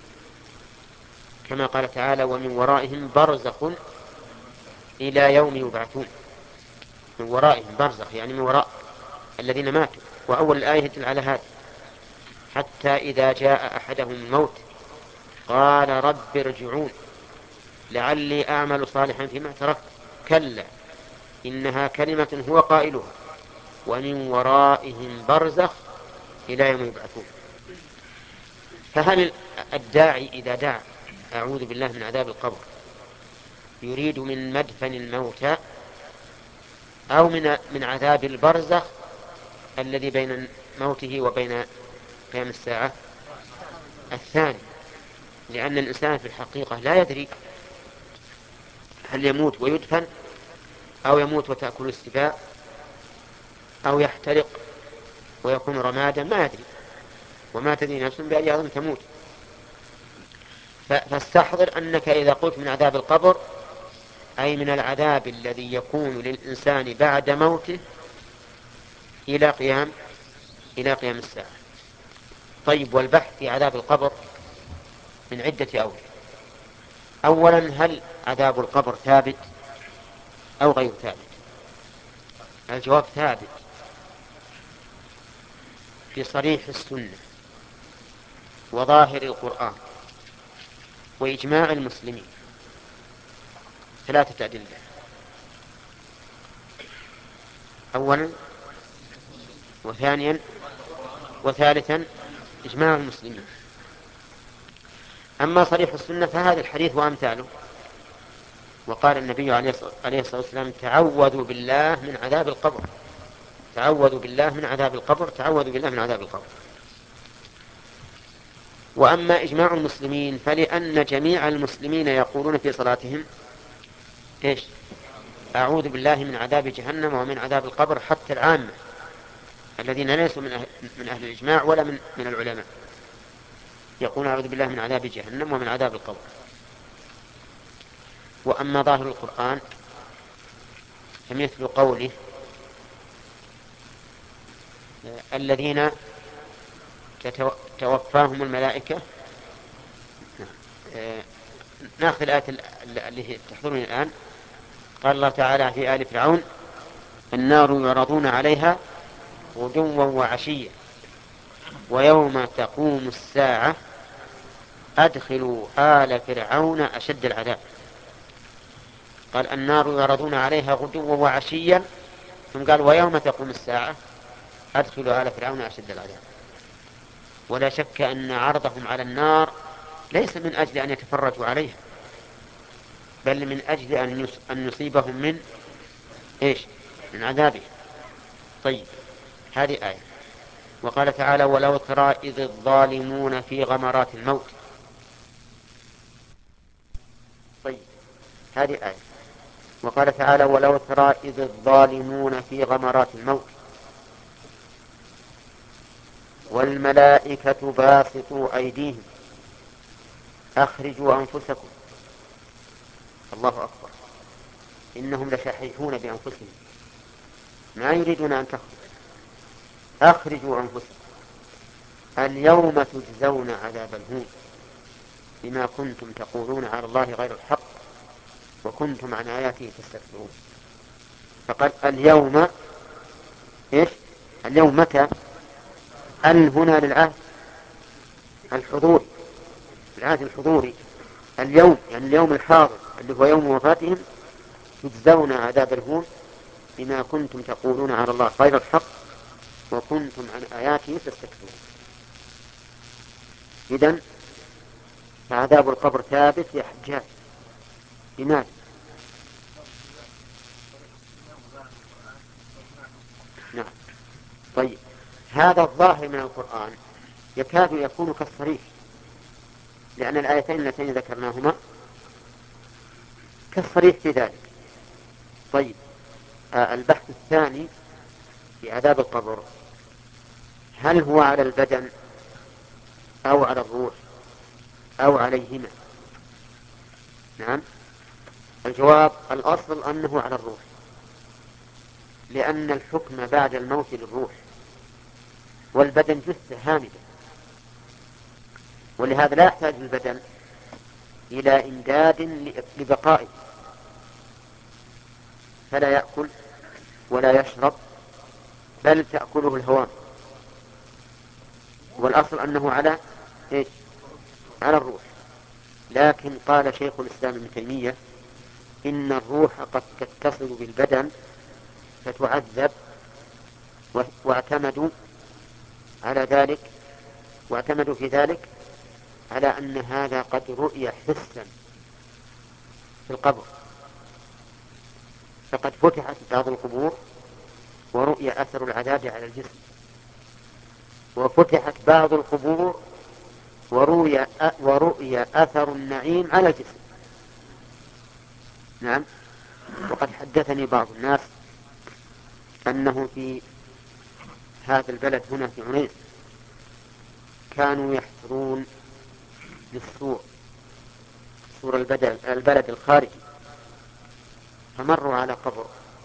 كما قال تعالى: ومن ورائهم برزخ إلى يوم يبعثون. من ورائهم برزخ يعني من وراء الذين ماتوا، وأول الآية يدل على هذا: حتى إذا جاء أحدهم الموت قال رب ارجعون لعلي أعمل صالحا فيما تركت كلا إنها كلمة هو قائلها ومن ورائهم برزخ إلى يوم يبعثون. فهل الداعي إذا دعا أعوذ بالله من عذاب القبر يريد من مدفن الموتى أو من من عذاب البرزخ الذي بين موته وبين قيام الساعة؟ الثاني، لأن الإنسان في الحقيقة لا يدري هل يموت ويدفن أو يموت وتأكل السباع أو يحترق ويكون رمادا، ما يدري، وما تدري نفس بأي أرض تموت. فاستحضر أنك إذا قلت من عذاب القبر أي من العذاب الذي يكون للإنسان بعد موته إلى قيام إلى قيام الساعة. طيب، والبحث في عذاب القبر من عدة أوجه. أولا، هل عذاب القبر ثابت أو غير ثابت؟ الجواب ثابت في صريح السنة وظاهر القرآن وإجماع المسلمين. ثلاثة أدلة: أولا وثانيا وثالثا إجماع المسلمين. أما صريح السنة فهذا الحديث وأمثاله. وقال النبي عليه الصلاة والسلام: تعوذوا بالله من عذاب القبر، تعوذوا بالله من عذاب القبر، تعوذوا بالله من عذاب القبر. وأما إجماع المسلمين فلأن جميع المسلمين يقولون في صلاتهم إيش؟ أعوذ بالله من عذاب جهنم ومن عذاب القبر، حتى العامة الذين ليسوا من أهل, من أهل الإجماع ولا من, من العلماء يقولون أعوذ بالله من عذاب جهنم ومن عذاب القبر. وأما ظاهر القرآن فمثل قوله الذين توفاهم الملائكة. ناخذ الآية اللي تحضرني الآن. قال الله تعالى في آل فرعون النار يعرضون عليها غدوا وعشيا ويوم تقوم الساعة أدخلوا آل فرعون أشد العذاب. قال النار يعرضون عليها غدوا وعشيا، ثم قال ويوم تقوم الساعة أدخلوا آل فرعون أشد العذاب. ولا شك أن عرضهم على النار ليس من أجل أن يتفرجوا عليها، بل من أجل أن يصيبهم من إيش؟ من عذابه. طيب، هذه آية. وقال تعالى ولو ترى إذ الظالمون في غمرات الموت. طيب، هذه آية. وقال تعالى ولو ترى إذ الظالمون في غمرات الموت والملائكة باسطوا أيديهم أخرجوا أنفسكم. الله أكبر، إنهم لشحيحون بأنفسهم ما يريدون أن تخرج. أخرجوا أنفسكم اليوم تجزون عذاب الهون بما كنتم تقولون على الله غير الحق وكنتم عن آياته تستكبرون. فقال اليوم إيش؟ اليوم متى؟ ال هنا للعهد الحضوري، العهد الحضوري. اليوم يعني اليوم الحاضر اللي هو يوم وفاتهم تجزون عذاب الهون بما كنتم تقولون على الله غير الحق وكنتم عن آياته تستكبرون. إذن فعذاب القبر ثابت يا حجاج. لماذا؟ نعم. طيب، هذا الظاهر من القرآن يكاد يكون كالصريح، لأن الآيتين اللتين ذكرناهما كالصريح في ذلك. طيب، آه البحث الثاني في عذاب القبر هل هو على البدن أو على الروح أو عليهما؟ نعم، الجواب الأصل أنه على الروح، لأن الحكم بعد الموت للروح والبدن جثة هامدة، ولهذا لا يحتاج البدن إلى إمداد لبقائه، فلا يأكل ولا يشرب بل تأكله الهوام. والأصل أنه على إيش؟ على الروح. لكن قال شيخ الإسلام ابن تيمية إن الروح قد تتصل بالبدن فتعذب، واعتمدوا على ذلك واعتمدوا في ذلك على أن هذا قد رؤي حسا في القبر، فقد فتحت بعض القبور ورؤي أثر العذاب على الجسم، وفتحت بعض القبور ورؤي ورؤي أثر النعيم على الجسم. نعم. وقد حدثني بعض الناس أنه في هذا البلد هنا في عنيز كانوا يحفرون للسور، سور البلد, البلد الخارجي، فمروا على قبر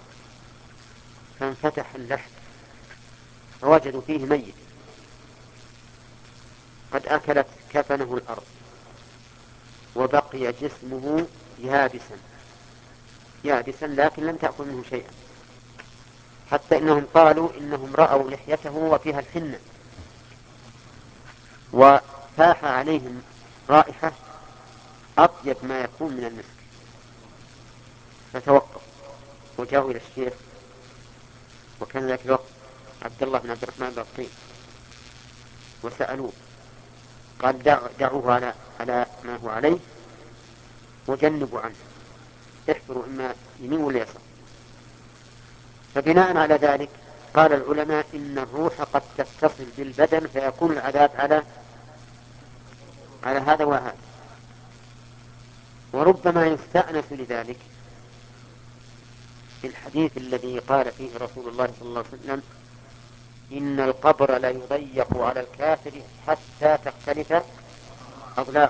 فانفتح اللحد فوجدوا فيه ميت قد أكلت كفنه الأرض وبقي جسمه يابسا يابسا لكن لم تأكل منه شيئا، حتى إنهم قالوا إنهم رأوا لحيته وفيها الحنة، وفاح عليهم رائحة أطيب ما يكون من المسك، فتوقف وجاءوا إلى الشيخ، وكان ذاك الوقت عبد الله بن عبد الرحمن البطين، وسألوه قال دعوه على على ما هو عليه وجنبوا عنه، احفروا إما يمين ولا يسار. فبناء على ذلك قال العلماء إن الروح قد تتصل بالبدن فيكون العذاب على على هذا وهذا، وربما يستأنس لذلك في الحديث الذي قال فيه رسول الله صلى الله عليه وسلم إن القبر لا يضيق على الكافر حتى تختلف أضلاعه.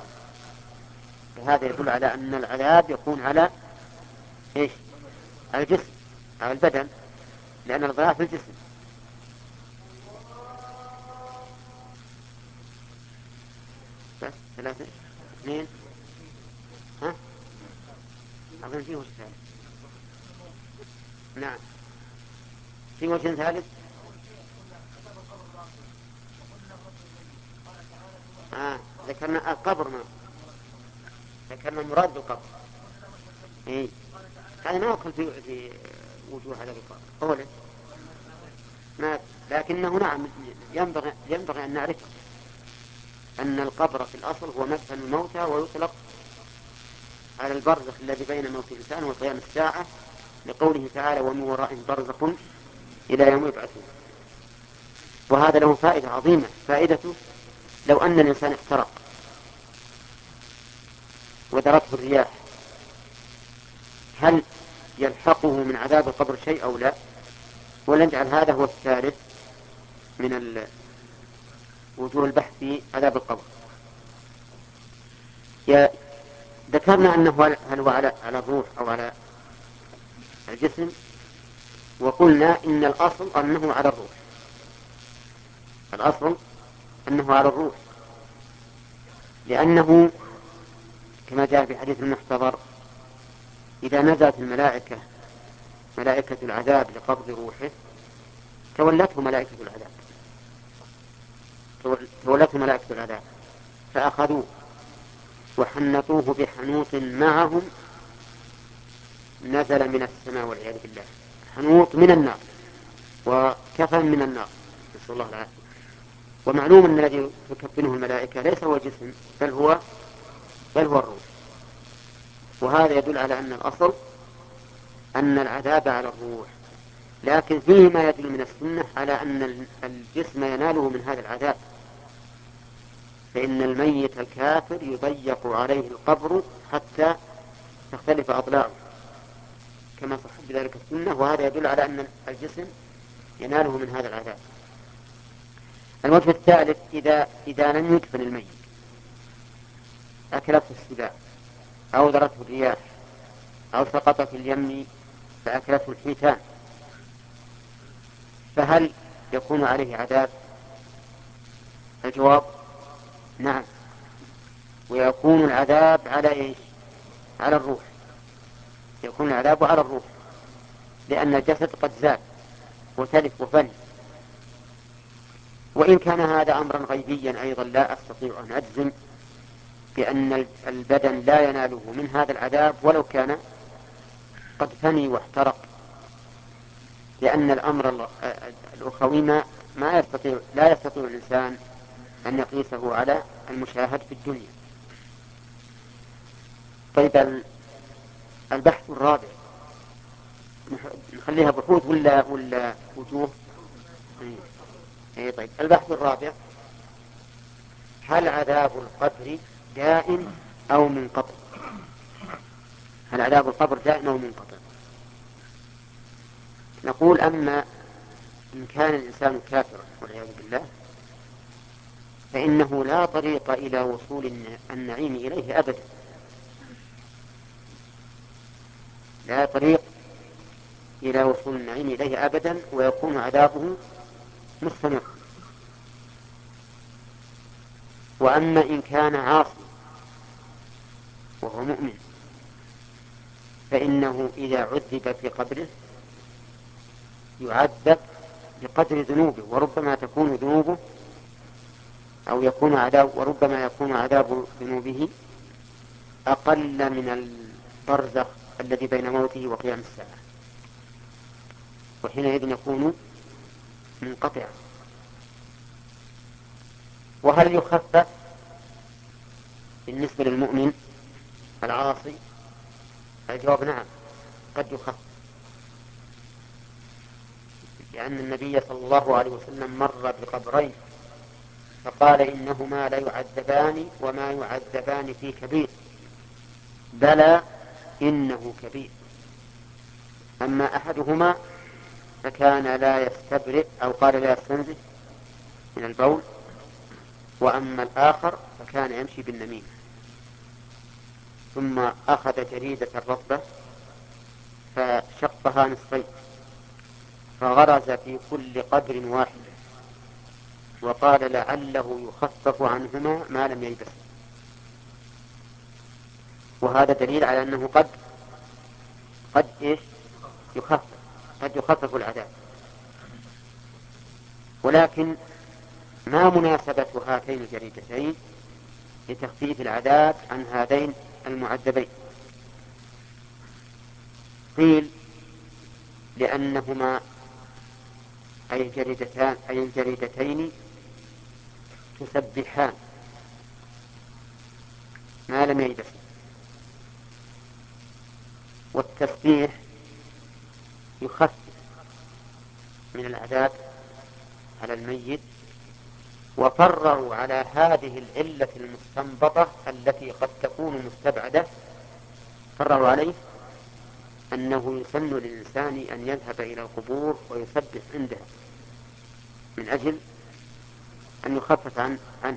فهذا يدل على أن العذاب يكون على إيش؟ الجسم على البدن، لأن الضياع في الجسم. بس ثلاثة اثنين ها أظن فيه وجه ثالث. نعم في وجه ثالث. آه. ذكرنا القبر، ما ذكرنا المراد بالقبر. إيه. هذا ما يدخل في في وجوه هذا القبر أولا، ما لكنه نعم ينبغي ينبغي أن نعرف أن القبر في الأصل هو مدفن الموتى، ويطلق على البرزخ الذي بين موت الإنسان وقيام الساعة، لقوله تعالى ومن ورائهم برزخ إلى يوم يبعثون. وهذا له فائدة عظيمة. فائدته لو أن الإنسان احترق ودرته الرياح، هل يلحقه من عذاب القبر شيء أو لا؟ ولنجعل هذا هو الثالث من وجوه البحث في عذاب القبر. ذكرنا أنه هل هو على على الروح أو على الجسم، وقلنا إن الأصل أنه على الروح. الأصل أنه على الروح، لأنه كما جاء في حديث المحتضر إذا نزلت الملائكة ملائكة العذاب لقبض روحه تولته ملائكة العذاب تولته ملائكة العذاب فأخذوه وحنطوه بحنوط معهم نزل من السماء والعياذ بالله، حنوط من النار وكفن من النار، نسأل الله العافية. ومعلوم أن الذي تكفنه الملائكة ليس هو الجسم بل هو بل هو الروح. وهذا يدل على أن الأصل أن العذاب على الروح، لكن فيه ما يدل من السنة على أن الجسم يناله من هذا العذاب، فإن الميت الكافر يضيق عليه القبر حتى تختلف أضلاعه كما صح بذلك السنة، وهذا يدل على أن الجسم يناله من هذا العذاب. الوجه الثالث إذا, إذا لم يدفن الميت أكلته السباع أو ذرته الرياح أو سقط في اليم فأكلته الحيتان، فهل يكون عليه عذاب؟ الجواب نعم، ويكون العذاب على إيش؟ على الروح. يكون العذاب على الروح، لأن الجسد قد زال وتلف وفن. وإن كان هذا أمرا غيبيا أيضا لا أستطيع أن أجزم بأن البدن لا يناله من هذا العذاب ولو كان قد فني واحترق، لأن الأمر الأخوي ما يستطيع لا يستطيع الإنسان أن يقيسه على المشاهد في الدنيا. طيب البحث الرابع نخليها بحوث ولا ولا وجوه؟ اي طيب. البحث الرابع هل عذاب القبر دائم أو منقطع؟ هل عذاب القبر دائم أو منقطع؟ نقول أما إن كان الإنسان كافرا والعياذ بالله فإنه لا طريق إلى وصول النعيم إليه أبدا، لا طريق إلى وصول النعيم إليه أبدا، ويكون عذابه مستمر. وأما إن كان عاصي وهو مؤمن فإنه إذا عذب في قبره يعذب بقدر ذنوبه، وربما تكون ذنوبه أو يكون عذاب وربما يكون عذاب ذنوبه أقل من البرزخ الذي بين موته وقيام الساعة، وحينئذ يكون منقطعا. وهل يخفف بالنسبة للمؤمن العاصي؟ الجواب نعم، قد يخفف، لأن النبي صلى الله عليه وسلم مر بقبرين فقال إنهما لا يعذبان وما يعذبان في كبير، بلى إنه كبير. أما أحدهما فكان لا يستبرئ أو قال لا يستنزه من البول، وأما الآخر فكان يمشي بالنميمة. ثم أخذ جريدة الرطبة فشقها نصفين فغرز في كل قبر واحد وقال لعله يخفف عنهما ما لم ييبس. وهذا دليل على أنه قد قد إيش يخفف قد يخفف العذاب. ولكن ما مناسبة هاتين الجريدتين لتخفيف العذاب عن هذين المعذبين؟ قيل لأنهما أي الجريدتان أي الجريدتين تسبحان ما لم ييبس، والتسبيح يخفف من العذاب على الميت. وفرعوا على هذه العلة المستنبطة التي قد تكون مستبعدة، فرعوا عليه أنه يسن للإنسان أن يذهب إلى القبور ويسبح عندها من أجل أن يخفف عن عنه.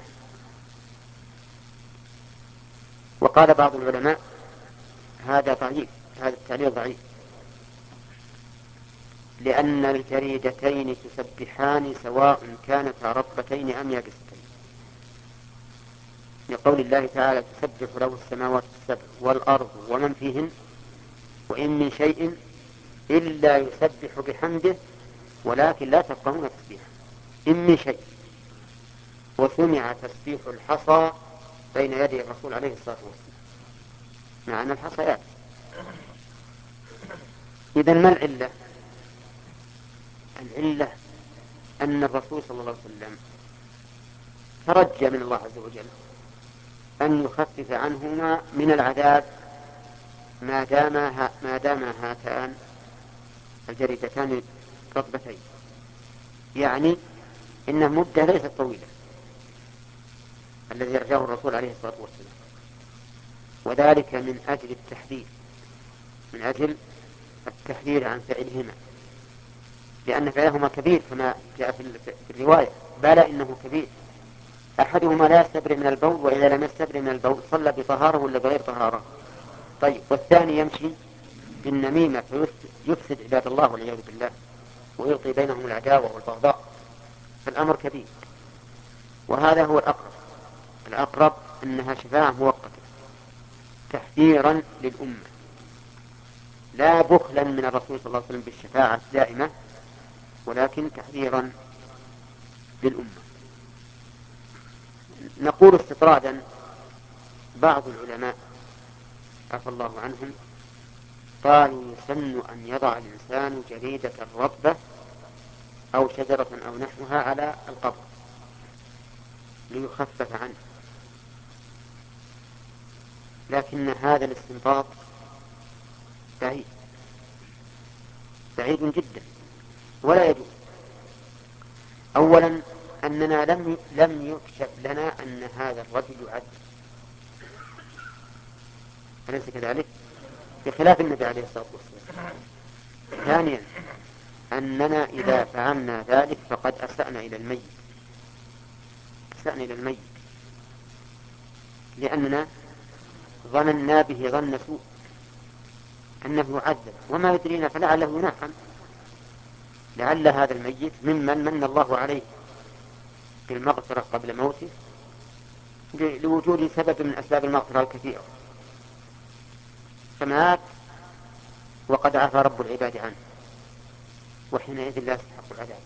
وقال بعض العلماء هذا ضعيف، هذا التعليل ضعيف، لأن الجريدتين تسبحان سواء كانتا رطبتين أم يابستين، لقول الله تعالى تسبح له السماوات السبع والأرض ومن فيهن وإن من شيء إلا يسبح بحمده ولكن لا تفقهون تسبيحه. إن من شيء، وسمع تسبيح الحصى بين يدي الرسول عليه الصلاة والسلام مع أن الحصى يابس. إذن ما العلة؟ العلة أن الرسول صلى الله عليه وسلم ترجى من الله عز وجل أن يخفف عنهما من العذاب ما دام ما دام هاتان الجريدتان رطبتين، يعني إنها مدة ليست طويلة الذي يرجاه الرسول عليه الصلاة والسلام، وذلك من أجل التحذير من أجل التحذير عن فعلهما، لأن فعلهما كبير كما جاء في الرواية، بل إنه كبير. أحدهما لا يستبرئ من البول، وإذا لم يستبرئ من البول صلى بطهارة ولا بغير طهارة. طيب، والثاني يمشي بالنميمة فيفسد عباد الله والعياذ بالله ويلقي بينهم العداوة والبغضاء، فالأمر كبير. وهذا هو الأقرب الأقرب أنها شفاعة مؤقتة تحذيرا للأمة، لا بخلا من الرسول صلى الله عليه وسلم بالشفاعة الدائمة، ولكن تحذيرا للأمة. نقول استطرادا بعض العلماء عفى الله عنهم قالوا يسن أن يضع الإنسان جريدة رطبة أو شجرة أو نحوها على القبر ليخفف عنه، لكن هذا الاستنباط بعيد بعيد جدا ولا يجوز. أولا أننا لم لم يكشف لنا أن هذا الرجل يعذب، أليس كذلك؟ بخلاف النبي عليه الصلاة والسلام. ثانيا أننا إذا فعلنا ذلك فقد أسأنا إلى الميت أسأنا إلى الميت لأننا ظننا به ظن سوء أنه يعذب، وما يدرينا فلعله ينعم، لعل هذا الميت ممن من الله عليه بالمغفرة قبل موته لوجود سبب من أسباب المغفرة الكثيرة، فمات وقد عفى رب العباد عنه، وحينئذ لا يستحق العذاب.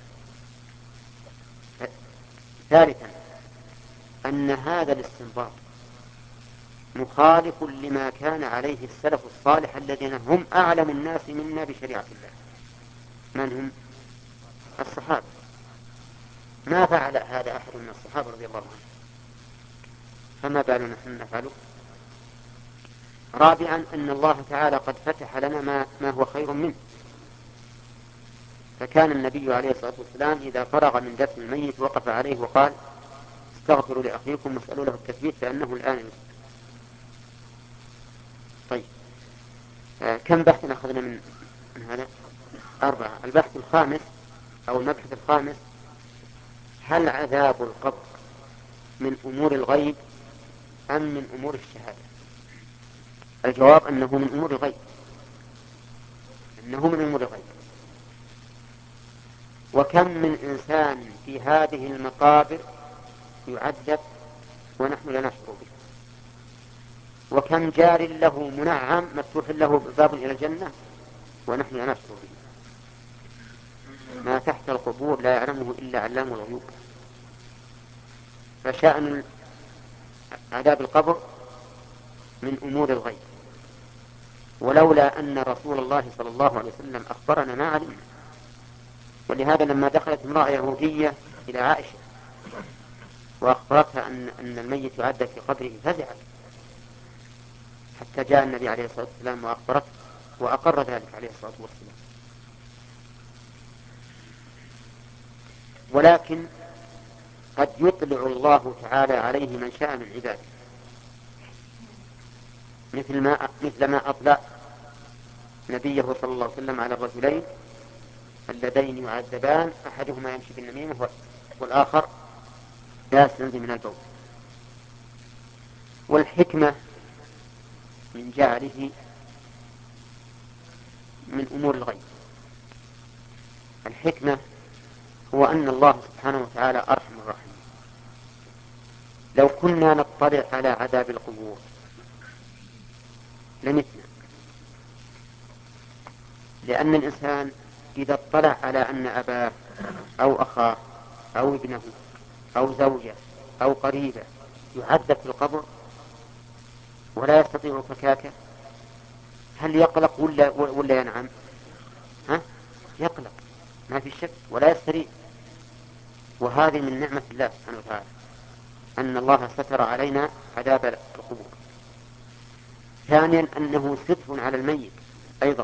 ثالثا أن هذا الاستنباط مخالف لما كان عليه السلف الصالح الذين هم أعلم الناس منا بشريعة الله. من هم؟ الصحابة. ما فعل هذا أحد من الصحابة رضي الله عنهم، فما بالنا نحن نفعله؟ رابعا أن الله تعالى قد فتح لنا ما, ما هو خير منه، فكان النبي عليه الصلاة والسلام إذا فرغ من دفن الميت وقف عليه وقال استغفروا لأخيكم واسألوا له التثبيت فإنه الآن يسأل. طيب، آه كم بحث أخذنا من, من هذا؟ أربعة. البحث الخامس أو المبحث الخامس: هل عذاب القبر من أمور الغيب أم من أمور الشهادة؟ الجواب أنه من أمور الغيب، أنه من أمور الغيب. وكم من إنسان في هذه المقابر يعذب ونحن لا نشعر به، وكم جار له منعم مفتوح له باب إلى الجنة ونحن لا نشعر به. ما تحت القبور لا يعلمه إلا علام الغيوب. فشأن عذاب القبر من أمور الغيب، ولولا أن رسول الله صلى الله عليه وسلم أخبرنا ما علمنا. ولهذا لما دخلت امرأة يهودية إلى عائشة وأخبرتها أن, أن الميت يعذب في قبره فزعت، حتى جاء النبي عليه الصلاة والسلام وأخبرته وأقر ذلك عليه الصلاة والسلام. ولكن قد يطلع الله تعالى عليه من شاء من عباده، مثل ما مثل ما أطلع نبيه صلى الله عليه وسلم على الرجلين اللذين يعذبان أحدهما يمشي بالنميمة والآخر يستنزي من البول. والحكمة من جعله من أمور الغيب، الحكمة هو أن الله سبحانه وتعالى أرحم الراحمين. لو كنا نطلع على عذاب القبور لمتنا، لأن الإنسان إذا اطلع على أن أباه أو أخاه أو ابنه أو زوجه أو قريبه يعذب في القبر ولا يستطيع فكاكه، هل يقلق ولا, ولا ينعم؟ ها؟ يقلق ما في شك ولا يستريح. وهذه من نعمة الله سبحانه وتعالى أن الله ستر علينا عذاب القبور. ثانيا أنه ستر على الميت أيضا.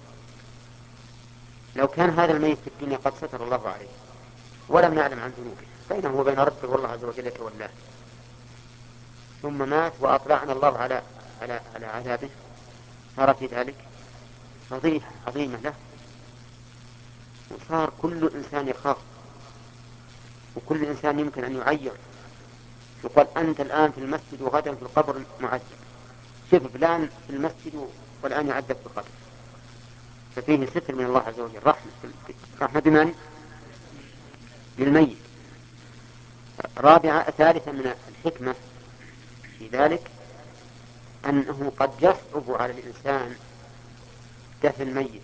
لو كان هذا الميت في الدنيا قد ستر الله عليه ولم نعلم عن ذنوبه بينه وبين ربه والله عز وجل يتولاه، ثم مات وأطلعنا الله على على على عذابه، صار في ذلك فضيحة عظيمة له، وصار كل إنسان يخاف، وكل إنسان يمكن أن يعير، يقول أنت الآن في المسجد وغدا في القبر معذب، شوف فلان في المسجد والآن يعذب في القبر. ففيه ستر من الله عز وجل، رحمة رحمة بمن؟ للميت. رابعا ثالثا من الحكمة في ذلك أنه قد يصعب على الإنسان دفن الميت،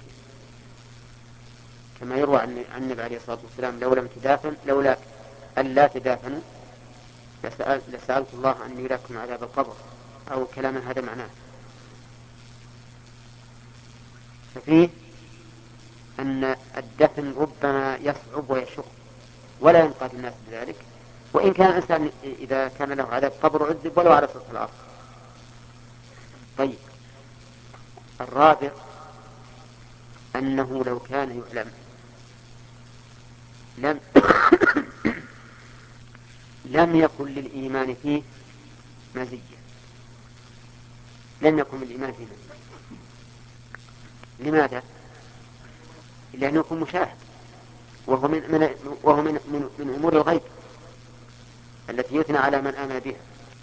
كما يروى عن النبي عليه الصلاة والسلام لو لم تدافن لولا أن لا تدافنوا لسأل لسألت الله أن يلاكم عذاب القبر أو كلاما هذا معناه. ففيه أن الدفن ربما يصعب ويشق ولا ينقذ الناس بذلك، وإن كان الإنسان إذا كان له عذاب قبر عذب ولو على سطح الأرض. طيب، الرابع أنه لو كان يعلم لم لم يكن للإيمان فيه مزية، لم يكن للإيمان فيه مزية. لماذا؟ لأنه يكون مشاهد، وهو من, من, وهو من, من, من أمور الغيب التي يثنى على من آمن بها.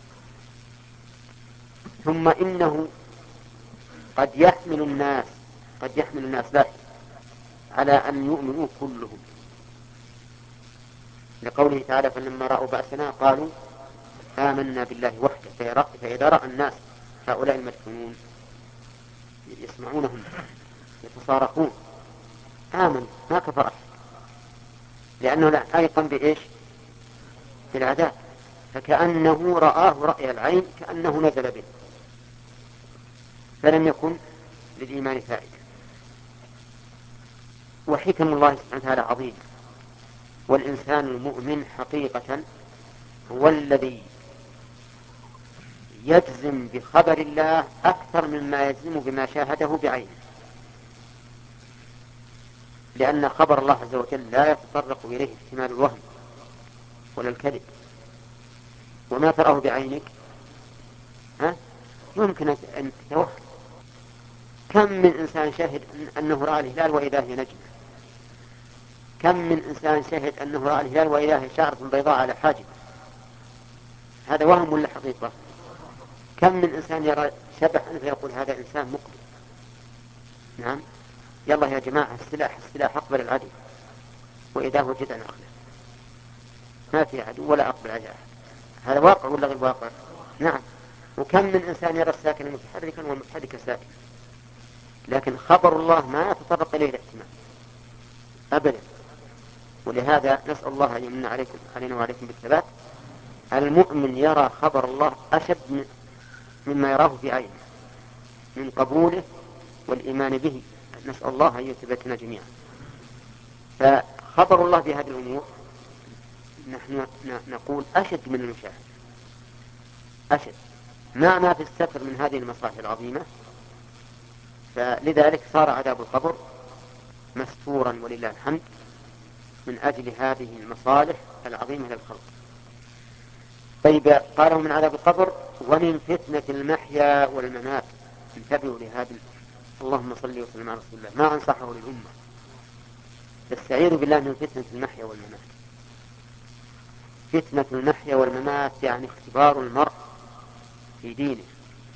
ثم إنه قد يحمل الناس قد يحمل الناس له على أن يؤمنوا كلهم، لقوله تعالى فلما رأوا بأسنا قالوا آمنا بالله وحده. فإذا رأى الناس هؤلاء المدفونون يسمعونهم يتصارخون آمن ما كفر، لأنه لا أيقن بإيش؟ بالعذاب، فكأنه رآه رأي العين كأنه نزل به، فلم يكن للإيمان فائدة. وحكم الله سبحانه وتعالى عظيمة، والإنسان المؤمن حقيقة هو الذي يجزم بخبر الله أكثر مما يجزم بما شاهده بعينه، لأن خبر الله عز وجل لا يتطرق إليه احتمال الوهم ولا الكذب، وما تراه بعينك ها يمكن أن تتوهم. كم من إنسان شهد أنه رأى الهلال وإذا هي نجمة، كم من إنسان شهد أنه رأى الهلال وإذا هي شعرة بيضاء على حاجب، هذا وهم ولا حقيقة؟ كم من إنسان يرى شبحا فيقول هذا إنسان مقبل. نعم، يلا يا جماعة السلاح السلاح أقبل العدو. وإذا هو جذع نخلة ما في عدو ولا أقبل على أحد. هذا واقع ولا غير واقع؟ نعم. وكم من إنسان يرى الساكن متحركا والمتحرك ساكن، لكن خبر الله ما يتطرق إليه الاحتمال أبدا. ولهذا نسأل الله أن يمن عليكم علينا وعليكم بالثبات. المؤمن يرى خبر الله أشد مما يراه في عينه من قبوله والإيمان به. نسأل الله أن يثبتنا جميعا. فخبر الله بهذه الأمور نحن نقول أشد من المشاهد، أشد ما ما في الستر من هذه المصالح العظيمة. فلذلك صار عذاب القبر مستورا ولله الحمد من أجل هذه المصالح العظيمة للخلق. طيب قالوا من عذاب القبر ومن فتنة المحيا والممات. انتبهوا لهذا. اللهم صل وسلم على رسول الله. ما أنصحه للأمة. تستعيذ بالله من فتنة المحيا والممات. فتنة المحيا والممات يعني اختبار المرء في دينه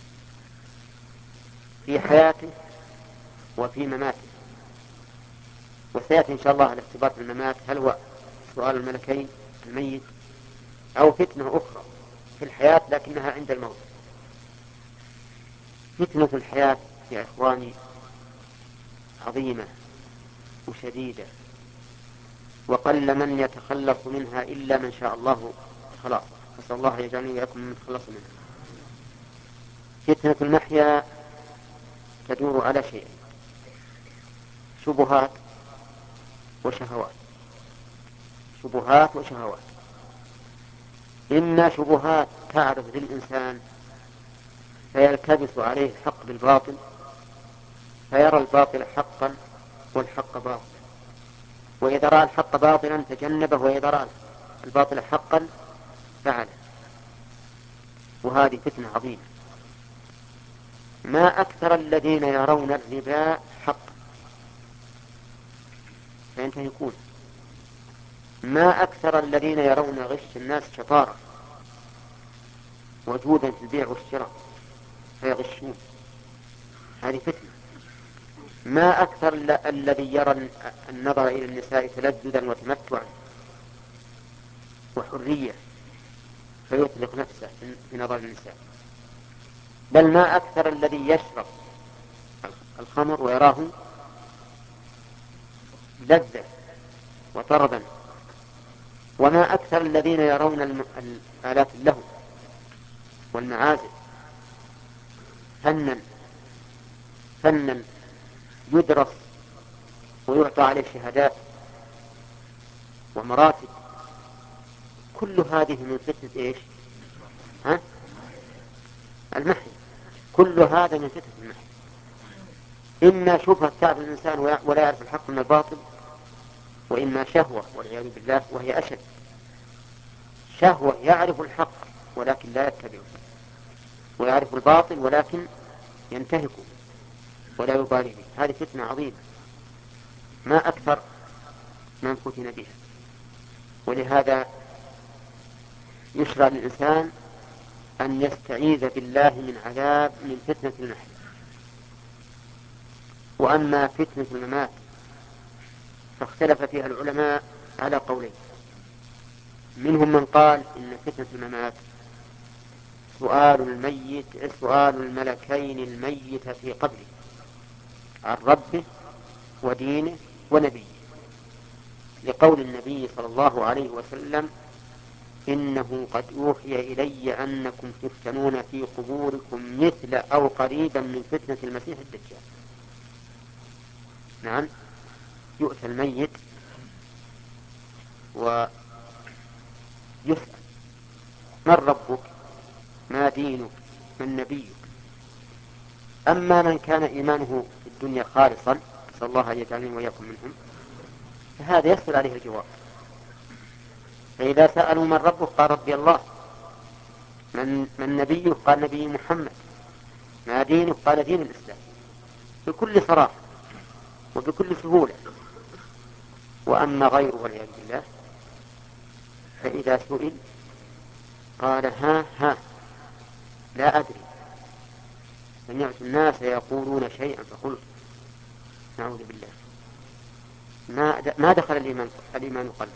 في حياته وفي مماته. وسيأتي إن شاء الله الاختبار في الممات هل هو سؤال الملكين الميت أو فتنة أخرى في الحياة لكنها عند الموت. فتنة الحياة يا إخواني عظيمة وشديدة، وقل من يتخلص منها إلا من شاء الله خلاص. نسأل الله يجعلني وإياكم من يتخلص منها. فتنة المحيا تدور على شيء: شبهات وشهوات. شبهات وشهوات. إما شبهات تعرض للإنسان فيلتبس عليه الحق بالباطل فيرى الباطل حقا والحق باطلا، وإذا رأى الحق باطلا تجنبه، وإذا رأى الباطل حقا فعله. وهذه فتنة عظيمة. ما أكثر الذين يرون الربا حق فينتهكون. ما أكثر الذين يرون غش الناس شطارة وجودا في البيع والشراء فيغشون. هذه فتنة. ما أكثر الذي يرى النظر إلى النساء تلذذا وتمتعا وحرية فيطلق نفسه في نظر النساء. بل ما أكثر الذي يشرب الخمر ويراه لذة وطربا. وما أكثر الذين يرون الآلات اللهو والمعازف فنا فنا يدرس ويعطى عليه شهادات ومراتب. كل هذه من فتنة إيش؟ ها؟ المحيا. كل هذا من فتنة المحيا. إما شبهة تعرف الإنسان ولا يعرف الحق من الباطل، وإما شهوة والعياذ بالله وهي أشد. شهوة يعرف الحق ولكن لا يتبعه، ويعرف الباطل ولكن ينتهكه ولا يبالي به. هذه فتنة عظيمة ما أكثر من فتن بها. ولهذا يشرع للإنسان أن يستعيذ بالله من عذاب من فتنة المحيا. وأما فتنة الممات فاختلف فيها العلماء على قولين. منهم من قال إن فتنة الممات سؤال الميت سؤال الملكين الميت في قبره عن ربه ودينه ونبيه، لقول النبي صلى الله عليه وسلم: إنه قد أوحي إلي أنكم تفتنون في قبوركم مثل أو قريبا من فتنة المسيح الدجال. نعم، يؤتى الميت ويسأل: من ربك؟ ما دينك؟ من نبيك؟ أما من كان إيمانه في الدنيا خالصا، نسأل الله أن يجعلني وإياكم منهم، فهذا يسهل عليه الجواب. فإذا سألوا من ربك قال ربي الله. من, من نبيه قال نبي محمد. ما دينك قال دين الإسلام، بكل صراحة وبكل سهولة. وأما غيره والعياذ بالله فإذا سئل قال ها ها لا أدري، سمعت الناس يقولون شيئا فقلت. نعوذ بالله. ما ما دخل الإيمان الإيمان قلبه.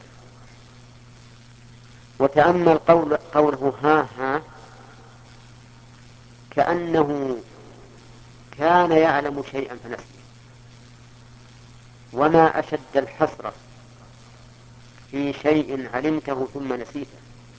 وتأمل قول قوله ها ها كأنه كان يعلم شيئا فنسيه. وما أشد الحسرة في شيء علمته ثم نسيته،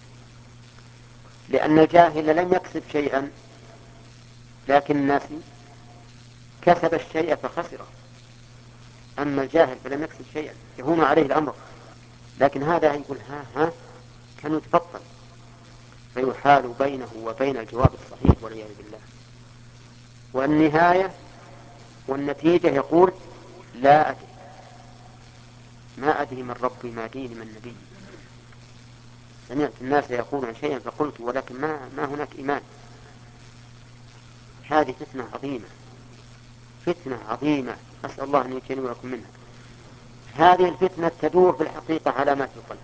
لأن الجاهل لم يكسب شيئا لكن الناس كسب الشيء فخسره، أما الجاهل فلم يكسب شيئا يهون عليه الأمر، لكن هذا يقول ها ها كان يتفطن فيحال بينه وبين الجواب الصحيح والعياذ بالله. والنهاية والنتيجة يقول لا أدري، ما أدري من ربي ما ديني من نبي. سمعت الناس يقولون شيئا فقلت ولكن ما, ما هناك إيمان. هذه فتنة عظيمة، فتنة عظيمة، أسأل الله أن يجنبنا ويكون منها. هذه الفتنة تدور في الحقيقة على ما في القلب.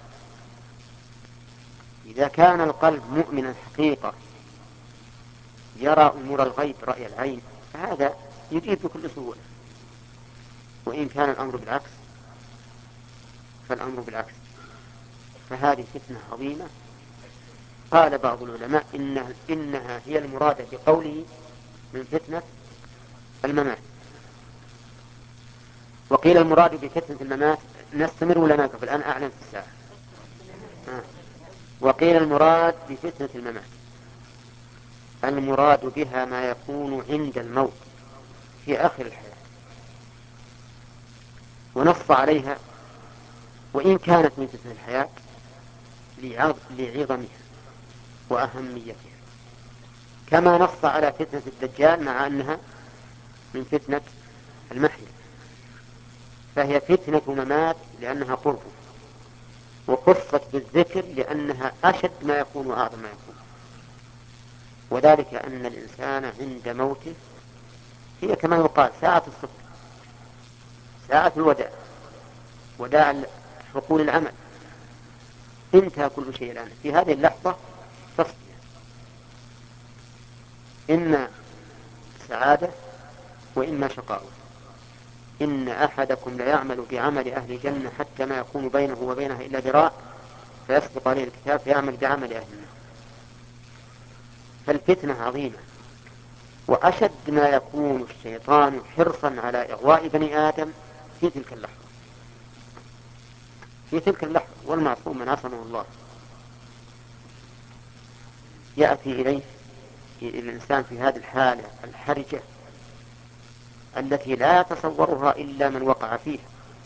إذا كان القلب مؤمنا حقيقة يرى أمور الغيب رأي العين فهذا يجيب بكل سهولة، وإن كان الأمر بالعكس فالأمر بالعكس. فهذه فتنة عظيمة. قال بعض العلماء إنها, إنها هي المرادة بقوله من فتنة الممات. وقيل المراد بفتنة الممات نستمر ولا نقف الآن أعلم في الساعة. آه. وقيل المراد بفتنة الممات المراد بها ما يكون عند الموت في آخر الحياة، ونص عليها وإن كانت من فتنة الحياة لعظمها وأهميتها، كما نص على فتنة الدجال مع أنها من فتنة المحيا، فهي فتنة ممات لأنها قرب، وخصت بالذكر لأنها أشد ما يكون وأعظم ما يكون. وذلك أن الإنسان عند موته هي كما يقال ساعة الصبح، ساعة الوداع، وداع حقول العمل، انتهى كل شيء الآن في هذه اللحظة تصفية، إما سعادة وإما شقاوة. إن أحدكم ليعمل بعمل أهل الجنة حتى ما يكون بينه وبينها إلا ذراع فيسبق عليه الكتاب فيعمل بعمل أهل النار. فالفتنة عظيمة، وأشد ما يكون الشيطان حرصا على إغواء بني آدم في تلك اللحظة، في تلك اللحظة، والمعصوم من عصمه الله. يأتي إليه الإنسان في هذه الحالة الحرجة التي لا يتصورها إلا من وقع فيها،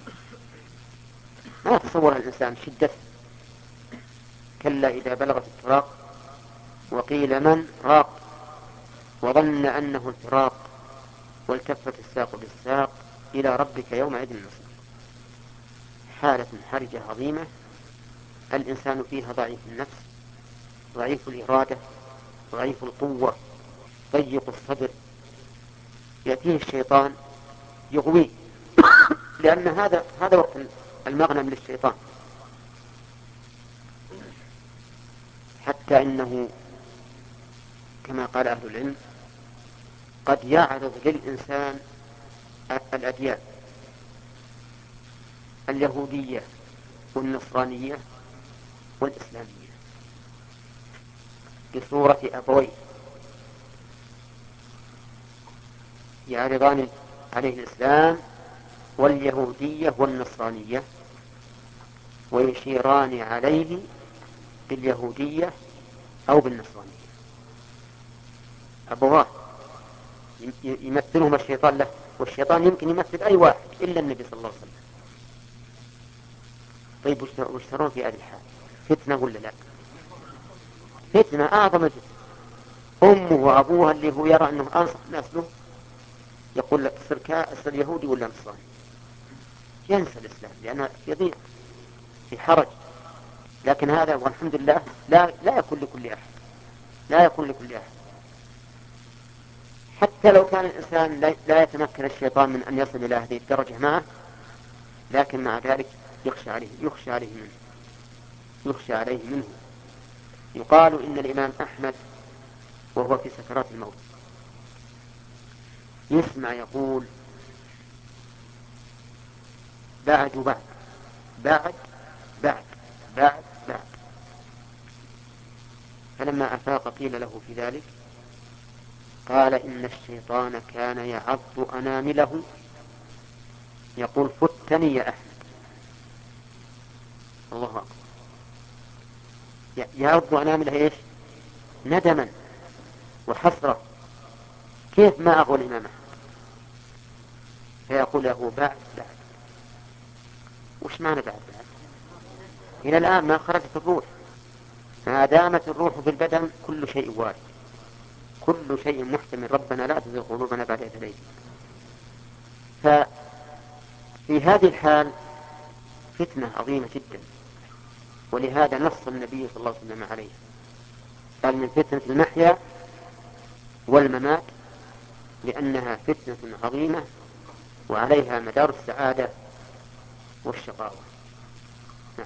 ما يتصورها الإنسان شدته. كلا إذا بلغت التراق وقيل من راق وظن أنه الفراق والتفت الساق بالساق إلى ربك يومئذ المصير. حالة حرجة عظيمة الإنسان فيها ضعيف النفس، ضعيف الإرادة، ضعيف القوة، ضيق الصدر، يأتيه الشيطان يغويه لأن هذا هذا وقت المغنم للشيطان. حتى إنه كما قال أهل العلم قد يعرض للإنسان الأديان اليهودية والنصرانية والإسلامية بصورة أبوين يعرضان عليه الإسلام واليهودية والنصرانية ويشيران عليه باليهودية أو بالنصرانية. أبواه يمثلهم الشيطان له، والشيطان يمكن يمثل أي واحد إلا النبي صلى الله عليه وسلم. طيب وش ترون في هذه الحال؟ فتنة ولا لا؟ فتنة أعظم فتنة. أمه وأبوها اللي هو يرى أنه أنصح الناس له يقول لك صر يهودي ولا نصراني، ينسى الإسلام لأنه يضيع في حرج. لكن هذا والحمد لله لا لا يكون لكل أحد، لا يكون لكل أحد. حتى لو كان الإنسان لا يتمكن الشيطان من أن يصل إلى هذه الدرجة معه، لكن مع ذلك يخشى عليه يخشى عليه منه يخشى عليه منه. يقال إن الإمام أحمد وهو في سكرات الموت يسمع يقول بعد وبعد بعد بعد بعد بعد. فلما أفاق قيل له في ذلك قال إن الشيطان كان يعض أنامله يقول فتني يا أحمد. الله أكبر. يعض أنامله إيش؟ ندما وحسرة، كيف ما أغوى الإمام أحمد؟ فيقول له بعد بعد. وش معنى بعد بعد؟ إلى الآن ما خرجت الروح، ما دامت الروح في البدن كل شيء وارد، كل شيء محتمل. ربنا لا تزغ قلوبنا بعد إذ هديتنا. ففي هذه الحال فتنة عظيمة جدا، ولهذا نص النبي صلى الله عليه وسلم عليها، قال من فتنة المحيا والممات، لأنها فتنة عظيمة وعليها مدار السعادة والشقاوة. نعم.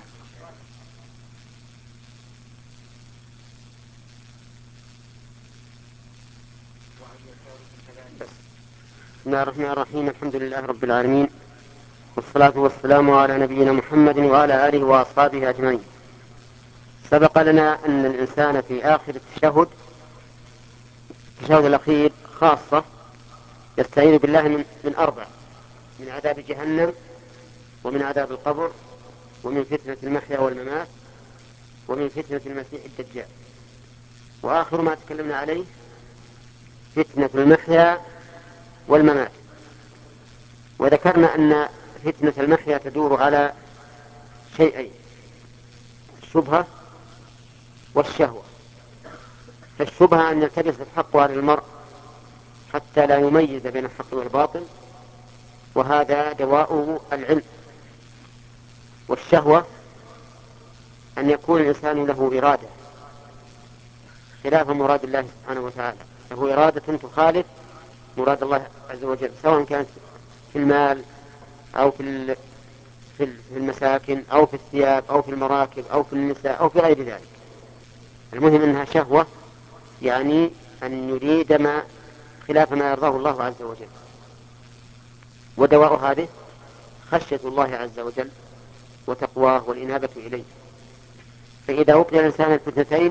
بس. بسم الله الرحمن الرحيم. الحمد لله رب العالمين، والصلاة والسلام على نبينا محمد وعلى آله وأصحابه أجمعين. سبق لنا أن الإنسان في آخر التشهد التشهد الأخير خاصة يستعيذ بالله من, من أربع: من عذاب جهنم، ومن عذاب القبر، ومن فتنة المحيا والممات، ومن فتنة المسيح الدجال. وآخر ما تكلمنا عليه فتنة المحيا والممات. وذكرنا أن فتنة المحيا تدور على شيئين: الشبهة والشهوة. فالشبهة أن يلتبس الحق على المرء حتى لا يميز بين الحق والباطل، وهذا دواء العلم. والشهوة أن يكون الإنسان له إرادة خلاف مراد الله سبحانه وتعالى، له إرادة تخالف مراد الله عز وجل، سواء كانت في المال أو في في المساكن أو في الثياب أو في المراكب أو في النساء أو في غير ذلك. المهم أنها شهوة، يعني أن يريد ما خلاف ما يرضاه الله عز وجل. ودواء هذه خشية الله عز وجل وتقواه والإنابة إليه. فإذا وقع الإنسان الفتنتين،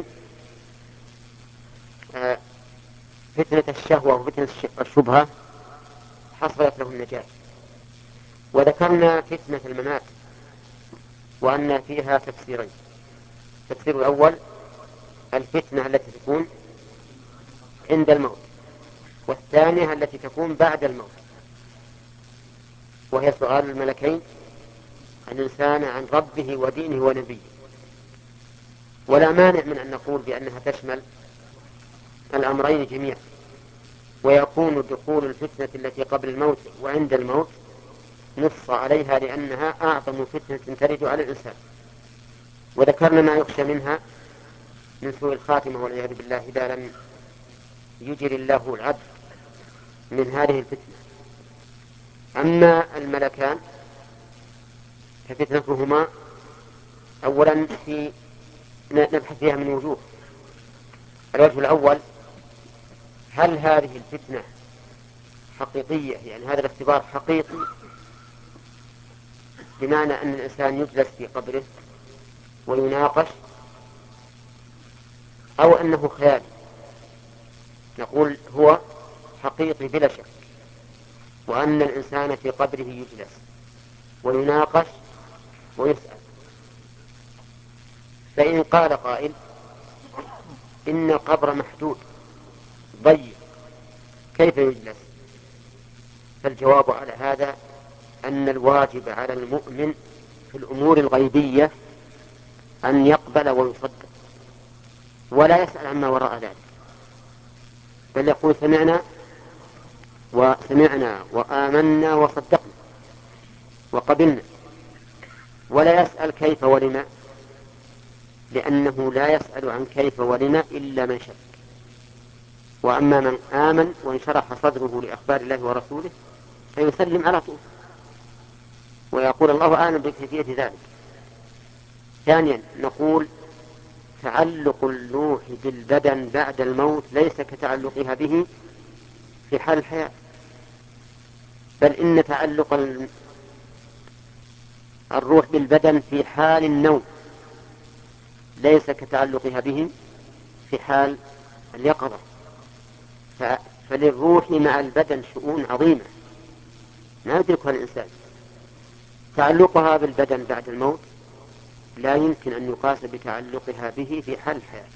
فتنة الشهوة وفتنة الشبهة، حصلت له النجاة. وذكرنا فتنة الممات وأن فيها تفسيرين: التفسير الأول الفتنة التي تكون عند الموت، والثانية التي تكون بعد الموت، وهي سؤال الملكين الإنسان عن ربه ودينه ونبيه. ولا مانع من أن نقول بأنها تشمل الأمرين جميعا، ويكون دخول الفتنة التي قبل الموت وعند الموت نص عليها لأنها أعظم فتنة ترد على الإنسان. وذكرنا ما يخشى منها من سوء الخاتمة والعياذ بالله إذا لم يجري الله العبد من هذه الفتنة. أما الملكان ففتنتهما أولا في نبحث فيها من وجوه. الوجه الأول: هل هذه الفتنة حقيقية؟ يعني هذا الاختبار حقيقي بمعنى أن الإنسان يجلس في قبره ويناقش، أو أنه خيال؟ نقول هو حقيقي بلا شك، وأن الإنسان في قبره يجلس ويناقش ويسأل. فإن قال قائل إن القبر محدود ضيق كيف يجلس؟ فالجواب على هذا أن الواجب على المؤمن في الأمور الغيبية أن يقبل ويصدق، ولا يسأل عما وراء ذلك، بل يقول سمعنا وسمعنا وآمنا وصدقنا وقبلنا، ولا يسأل كيف ولما، لأنه لا يسأل عن كيف ولما إلا من شك. وأما من آمن وانشرح صدره لأخبار الله ورسوله فيسلم على طول ويقول الله أعلم بكيفية ذلك. ثانيا نقول تعلق الروح بالبدن بعد الموت ليس كتعلقها به في حال الحياة، بل إن تعلق الروح بالبدن في حال النوم، ليس كتعلقها به في حال اليقظة. فللروح مع البدن شؤون عظيمة لا يدركها الإنسان. تعلقها بالبدن بعد الموت لا يمكن أن يقاس بتعلقها به في حال الحياة.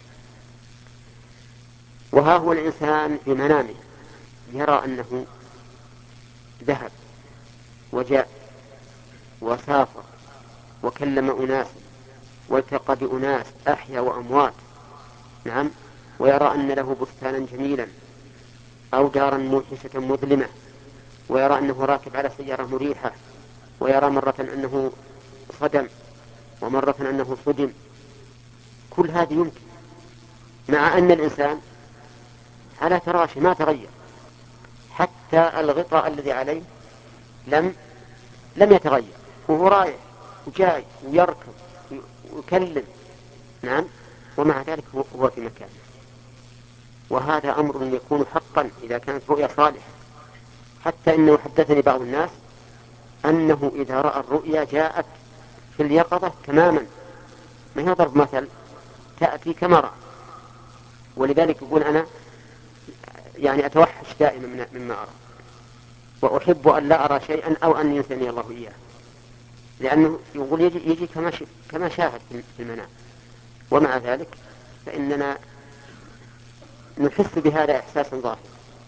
وها هو الإنسان في منامه يرى أنه ذهب وجاء وسافر وكلم أناسا والتقى بأناس أحيا وأموات، نعم، ويرى أن له بستانا جميلا أو دارا موحشة مظلمة، ويرى أنه راكب على سيارة مريحة، ويرى مرة أنه صدم ومرة أنه صدم. كل هذه يمكن، مع أن الإنسان على فراشه ما تغير، حتى الغطاء الذي عليه لم لم يتغير، وهو رايح وجاي ويركب ويكلم، نعم، ومع ذلك هو في مكانه. وهذا أمر يكون حقا إذا كانت رؤيا صالحة، حتى إنه حدثني بعض الناس أنه إذا رأى الرؤيا جاءت في اليقظة تماما، ما هي ضرب مثل، تأتي كما رأى. ولذلك يقول أنا يعني أتوحش دائما مما أرى، وأحب أن لا أرى شيئا أو أن ينسني الله إياه، لأنه يقول يجي, يجي كما, كما شاهد في المنام. ومع ذلك فإننا نحس بهذا إحساسا ظاهرا.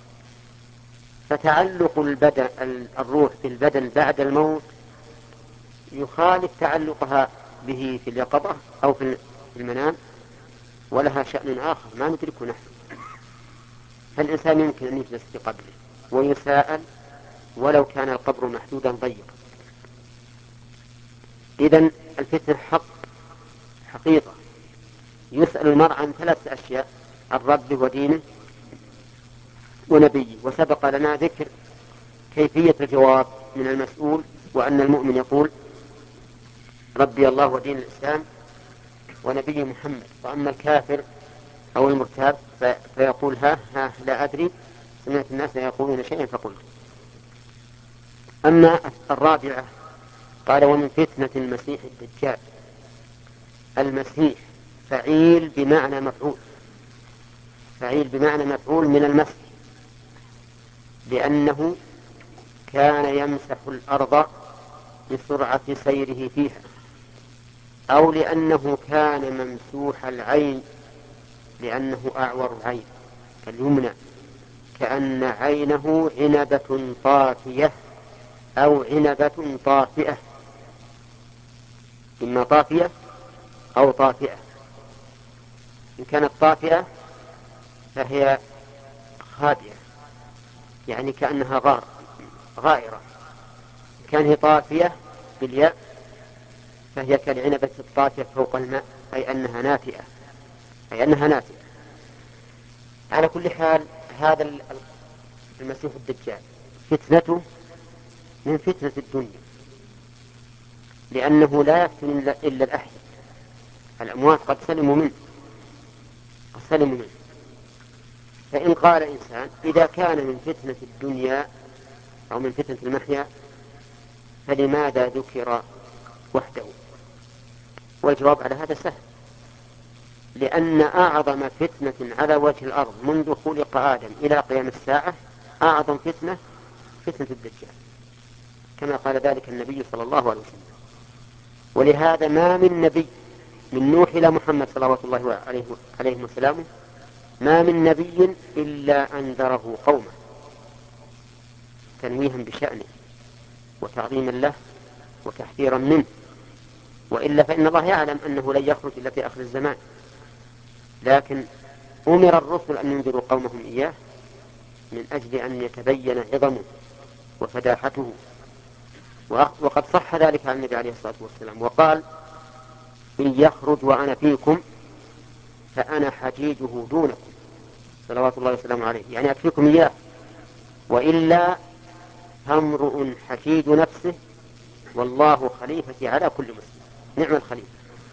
فتعلق البدن الروح بالبدن بعد الموت يخالف تعلقها به في اليقظة أو في المنام، ولها شأن آخر ما ندركه نحن. فالإنسان يمكن أن يجلس في قبره ويساءل ولو كان القبر محدودا ضيقا. إذن الفتنة حق حقيقة. يسأل المرء عن ثلاث أشياء: عن ربه ودينه ونبيه. وسبق لنا ذكر كيفية الجواب من المسؤول، وأن المؤمن يقول ربي الله ودين الإسلام ونبي محمد. وأما الكافر أو المرتاب فيقول ها ها لا أدري، سمعت الناس يقولون شيئا فقلت. أما الرابعة قال ومن فتنة المسيح الدجال. المسيح فعيل بمعنى مفعول، فعيل بمعنى مفعول من المسح، لأنه كان يمسح الأرض بسرعة سيره فيها، أو لأنه كان ممسوح العين لأنه أعور العين اليمنى، كأن عينه عنبة طافية أو عنبة طافئة، إما طافية أو طافئة. إن كانت طافئة فهي خادئة، يعني كأنها غار غائرة. إن كانت طافية بالياء فهي كالعنبة الطافية فوق الماء، أي أنها ناتئة، أي أنها ناتئة. على كل حال هذا المسيح الدجال فتنته من فتنة الدنيا، لأنه لا يفتن إلا الأحياء، الأموات قد سلموا منه قد سلموا منه. فإن قال إنسان إذا كان من فتنة الدنيا أو من فتنة المحيا فلماذا ذكر وحده؟ والجواب على هذا سهل، لأن أعظم فتنة على وجه الأرض منذ خلق آدم إلى قيام الساعة أعظم فتنة فتنة الدجال، كما قال ذلك النبي صلى الله عليه وسلم. ولهذا ما من نبي من نوح إلى محمد صلوات الله عليه, عليه وسلم ما من نبي إلا أنذره قومه تنويها بشأنه وتعظيما له وتحذيرا منه، وإلا فإن الله يعلم أنه لن يخرج إلا في آخر الزمان، لكن أمر الرسل أن ينذروا قومهم إياه من أجل أن يتبين عظمه وفداحته. وقد صح ذلك عن النبي عليه الصلاة والسلام وقال إن يخرج وأنا فيكم فأنا حجيجه دونكم صلوات الله وسلامه عليه، يعني أكفيكم إياه، وإلا فامرؤ حجيج نفسه والله خليفتي على كل مسلم. نعم الخليفة.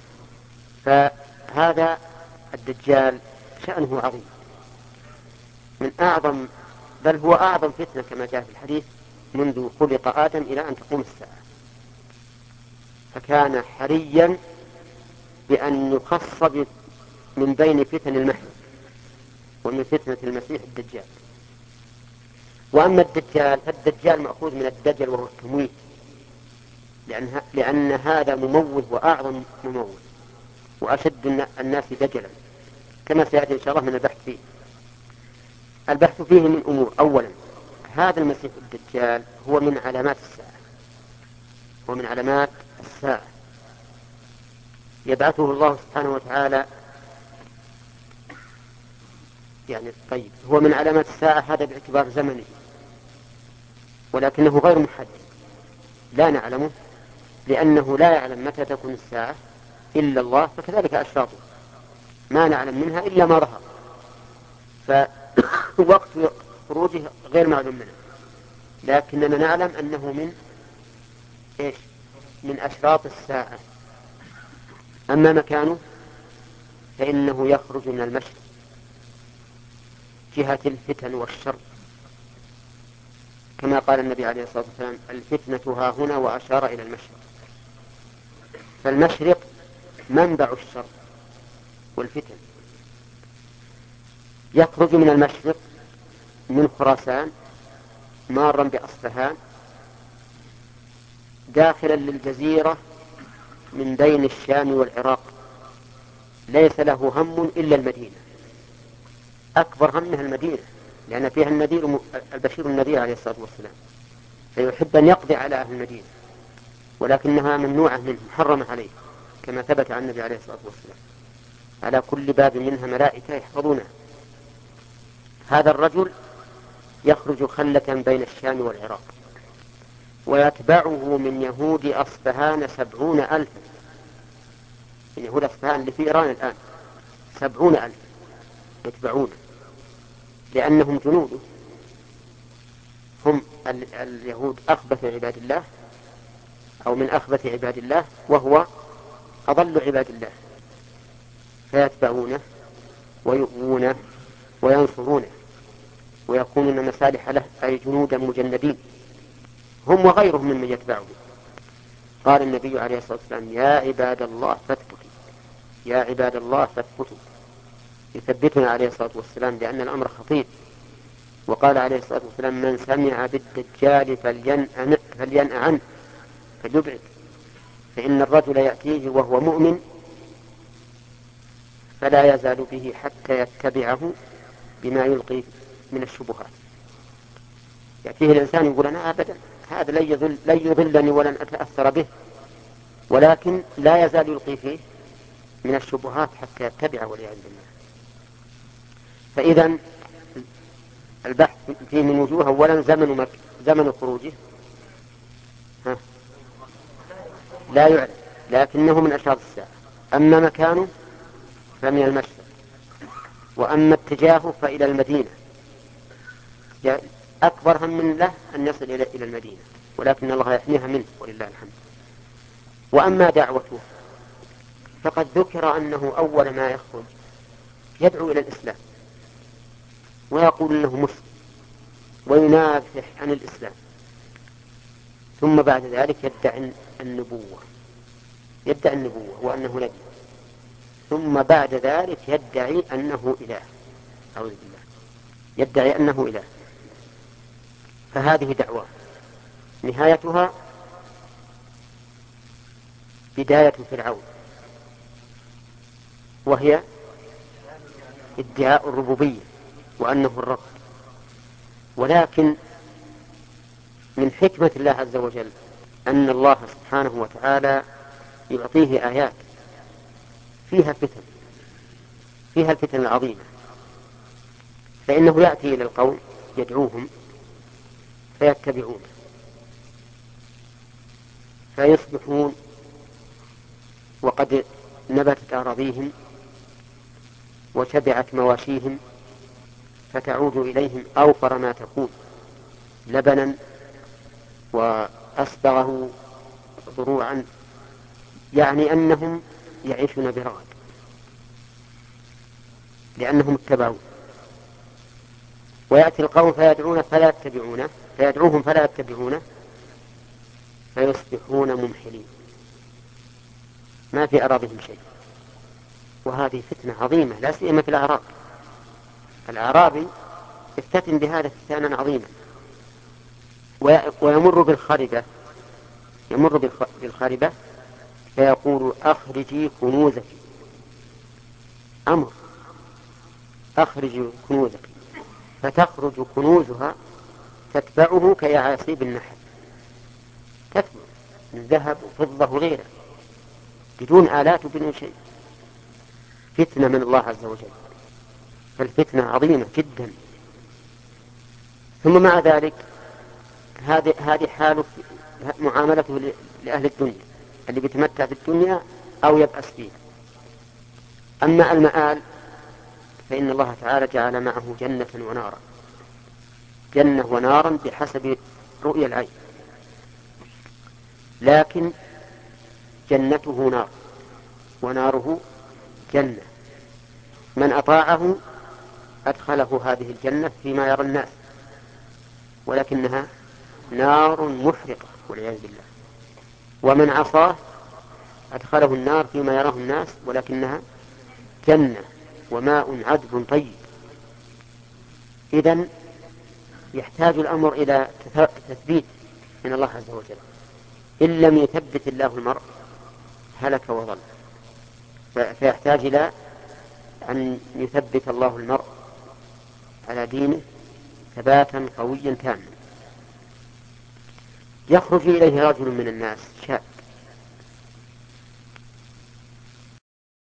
فهذا الدجال شأنه عظيم، من أعظم بل هو أعظم فتنة كما جاء في الحديث منذ خلق آدم إلى أن تقوم الساعة. فكان حريا بأن يخص من بين فتن المحن ومن فتنة المسيح الدجال. وأما الدجال فالدجال مأخوذ من الدجل وهو التمويه، لأن, لأن هذا مموه وأعظم مموه وأشد الناس دجلا، كما سيأتي إن شاء الله من البحث فيه. البحث فيه من أمور: أولا، هذا المسيح الدجال هو من علامات الساعة، هو من علامات الساعة يبعثه الله سبحانه وتعالى. يعني طيب هو من علامات الساعة هذا باعتبار زمنه، ولكنه غير محدد، لا نعلمه، لأنه لا يعلم متى تكون الساعة إلا الله، فكذلك أشراطه ما نعلم منها إلا ما ظهر، فوقت خروجه غير معلوم منه، لكننا نعلم أنه من إيش؟ من أشراط الساعة. أما مكانه فإنه يخرج من المشرق جهة الفتن والشر، كما قال النبي عليه الصلاة والسلام: الفتنة ها هنا، وأشار إلى المشرق. فالمشرق منبع الشر والفتن. يخرج من المشرق من خراسان مارا بأصفهان داخلا للجزيرة من بين الشام والعراق، ليس له هم إلا المدينة، أكبر همها المدينة، لأن فيها النذير البشير النذير عليه الصلاة والسلام، فيحب أن يقضي على أهل المدينة، ولكنها ممنوعة منه، محرمة عليه، كما ثبت عن النبي عليه الصلاة والسلام: على كل باب منها ملائكة يحفظونها. هذا الرجل يخرج خلة بين الشام والعراق، ويتبعه من يهود أصفهان سبعون ألفا، من يهود أصفهان اللي في إيران الآن سبعون ألفا يتبعونه، لأنهم جنوده، هم اليهود أخبث عباد الله، أو من أخبث عباد الله، وهو أضل عباد الله، فيتبعونه ويؤوونه وينصرونه ويكونون مسالح له، أي جنودا مجندين، هم وغيرهم ممن يتبعه. قال النبي عليه الصلاة والسلام: يا عباد الله فاثبتوا، يا عباد الله فاثبتوا، يثبتنا عليه الصلاة والسلام، لأن الأمر خطير. وقال عليه الصلاة والسلام: من سمع بالدجال فلينأ عنه، فليبعد، فإن الرجل يأتيه وهو مؤمن فلا يزال به حتى يتبعه بما يلقي من الشبهات. يأتيه الإنسان يقول: أنا أبدا هذا لن يضل لن يضلني ولن أتأثر به، ولكن لا يزال يلقي فيه من الشبهات حتى يتبعه والعياذ بالله. فإذا البحث فيه من وجوه: أولا زمن مك... زمن خروجه ها. لا يعلم، لكنه من أشراط الساعة. أما مكانه فمن المشرق، وأما اتجاهه فإلى المدينة، أكبر هم من له أن يصل إلى المدينة، ولكن الله يحميها منه ولله الحمد. وأما دعوته فقد ذكر أنه أول ما يخرج يدعو إلى الإسلام ويقول أنه مسلم وينافح عن الإسلام، ثم بعد ذلك يدعي النبوة يدعي النبوة وأنه نبي، ثم بعد ذلك يدعي أنه إله، أعوذ بالله، يدعي أنه إله. فهذه دعوة نهايتها بداية فرعون، وهي ادعاء الربوبية وأنه الرب. ولكن من حكمة الله عز وجل أن الله سبحانه وتعالى يعطيه آيات فيها فتن، فيها الفتن العظيمة، فإنه يأتي إلى القوم يدعوهم فيتبعون، فيصبحون وقد نبتت أراضيهم وشبعت مواشيهم، فتعود إليهم أوفر ما تكون لبنا وأسبغه ضروعا، يعني أنهم يعيشون برغد لأنهم اتبعوا. ويأتي القوم فيدعون فلا يتبعونه، فيدعوهم فلا يتبعونه، فيصبحون ممحلين، ما في أراضيهم شيء. وهذه فتنة عظيمة لا سيما في الأعراب. الأعرابي يفتتن بهذا فتانا عظيما، ويمر بالخربة يمر بالخربة فيقول أخرجي كنوزك، أمر أخرجي كنوزك، فتخرج كنوزها تتبعه كيعاصيب النحل، تتبع من ذهب وفضة وغيره بدون آلات وبدون شيء. فتنة من الله عز وجل، فالفتنة عظيمة جدا. ثم مع ذلك هذه هذه حال معاملته لأهل الدنيا اللي بيتمتع في الدنيا أو يبأس فيها. أما المآل فإن الله تعالى جعل معه جنة ونارا، جنة ونارا بحسب رؤية العين، لكن جنته نار وناره جنة. من أطاعه أدخله هذه الجنة فيما يرى الناس، ولكنها نار محرقة والعياذ بالله. ومن عصاه أدخله النار فيما يراه الناس، ولكنها جنة وماء عذب طيب. إذن يحتاج الأمر إلى تثبيت من الله عز وجل. إن لم يثبت الله المرء هلك وضل، فيحتاج إلى أن يثبت الله المرء على دينه ثباتا قويا تاما. يخرج إليه رجل من الناس شاب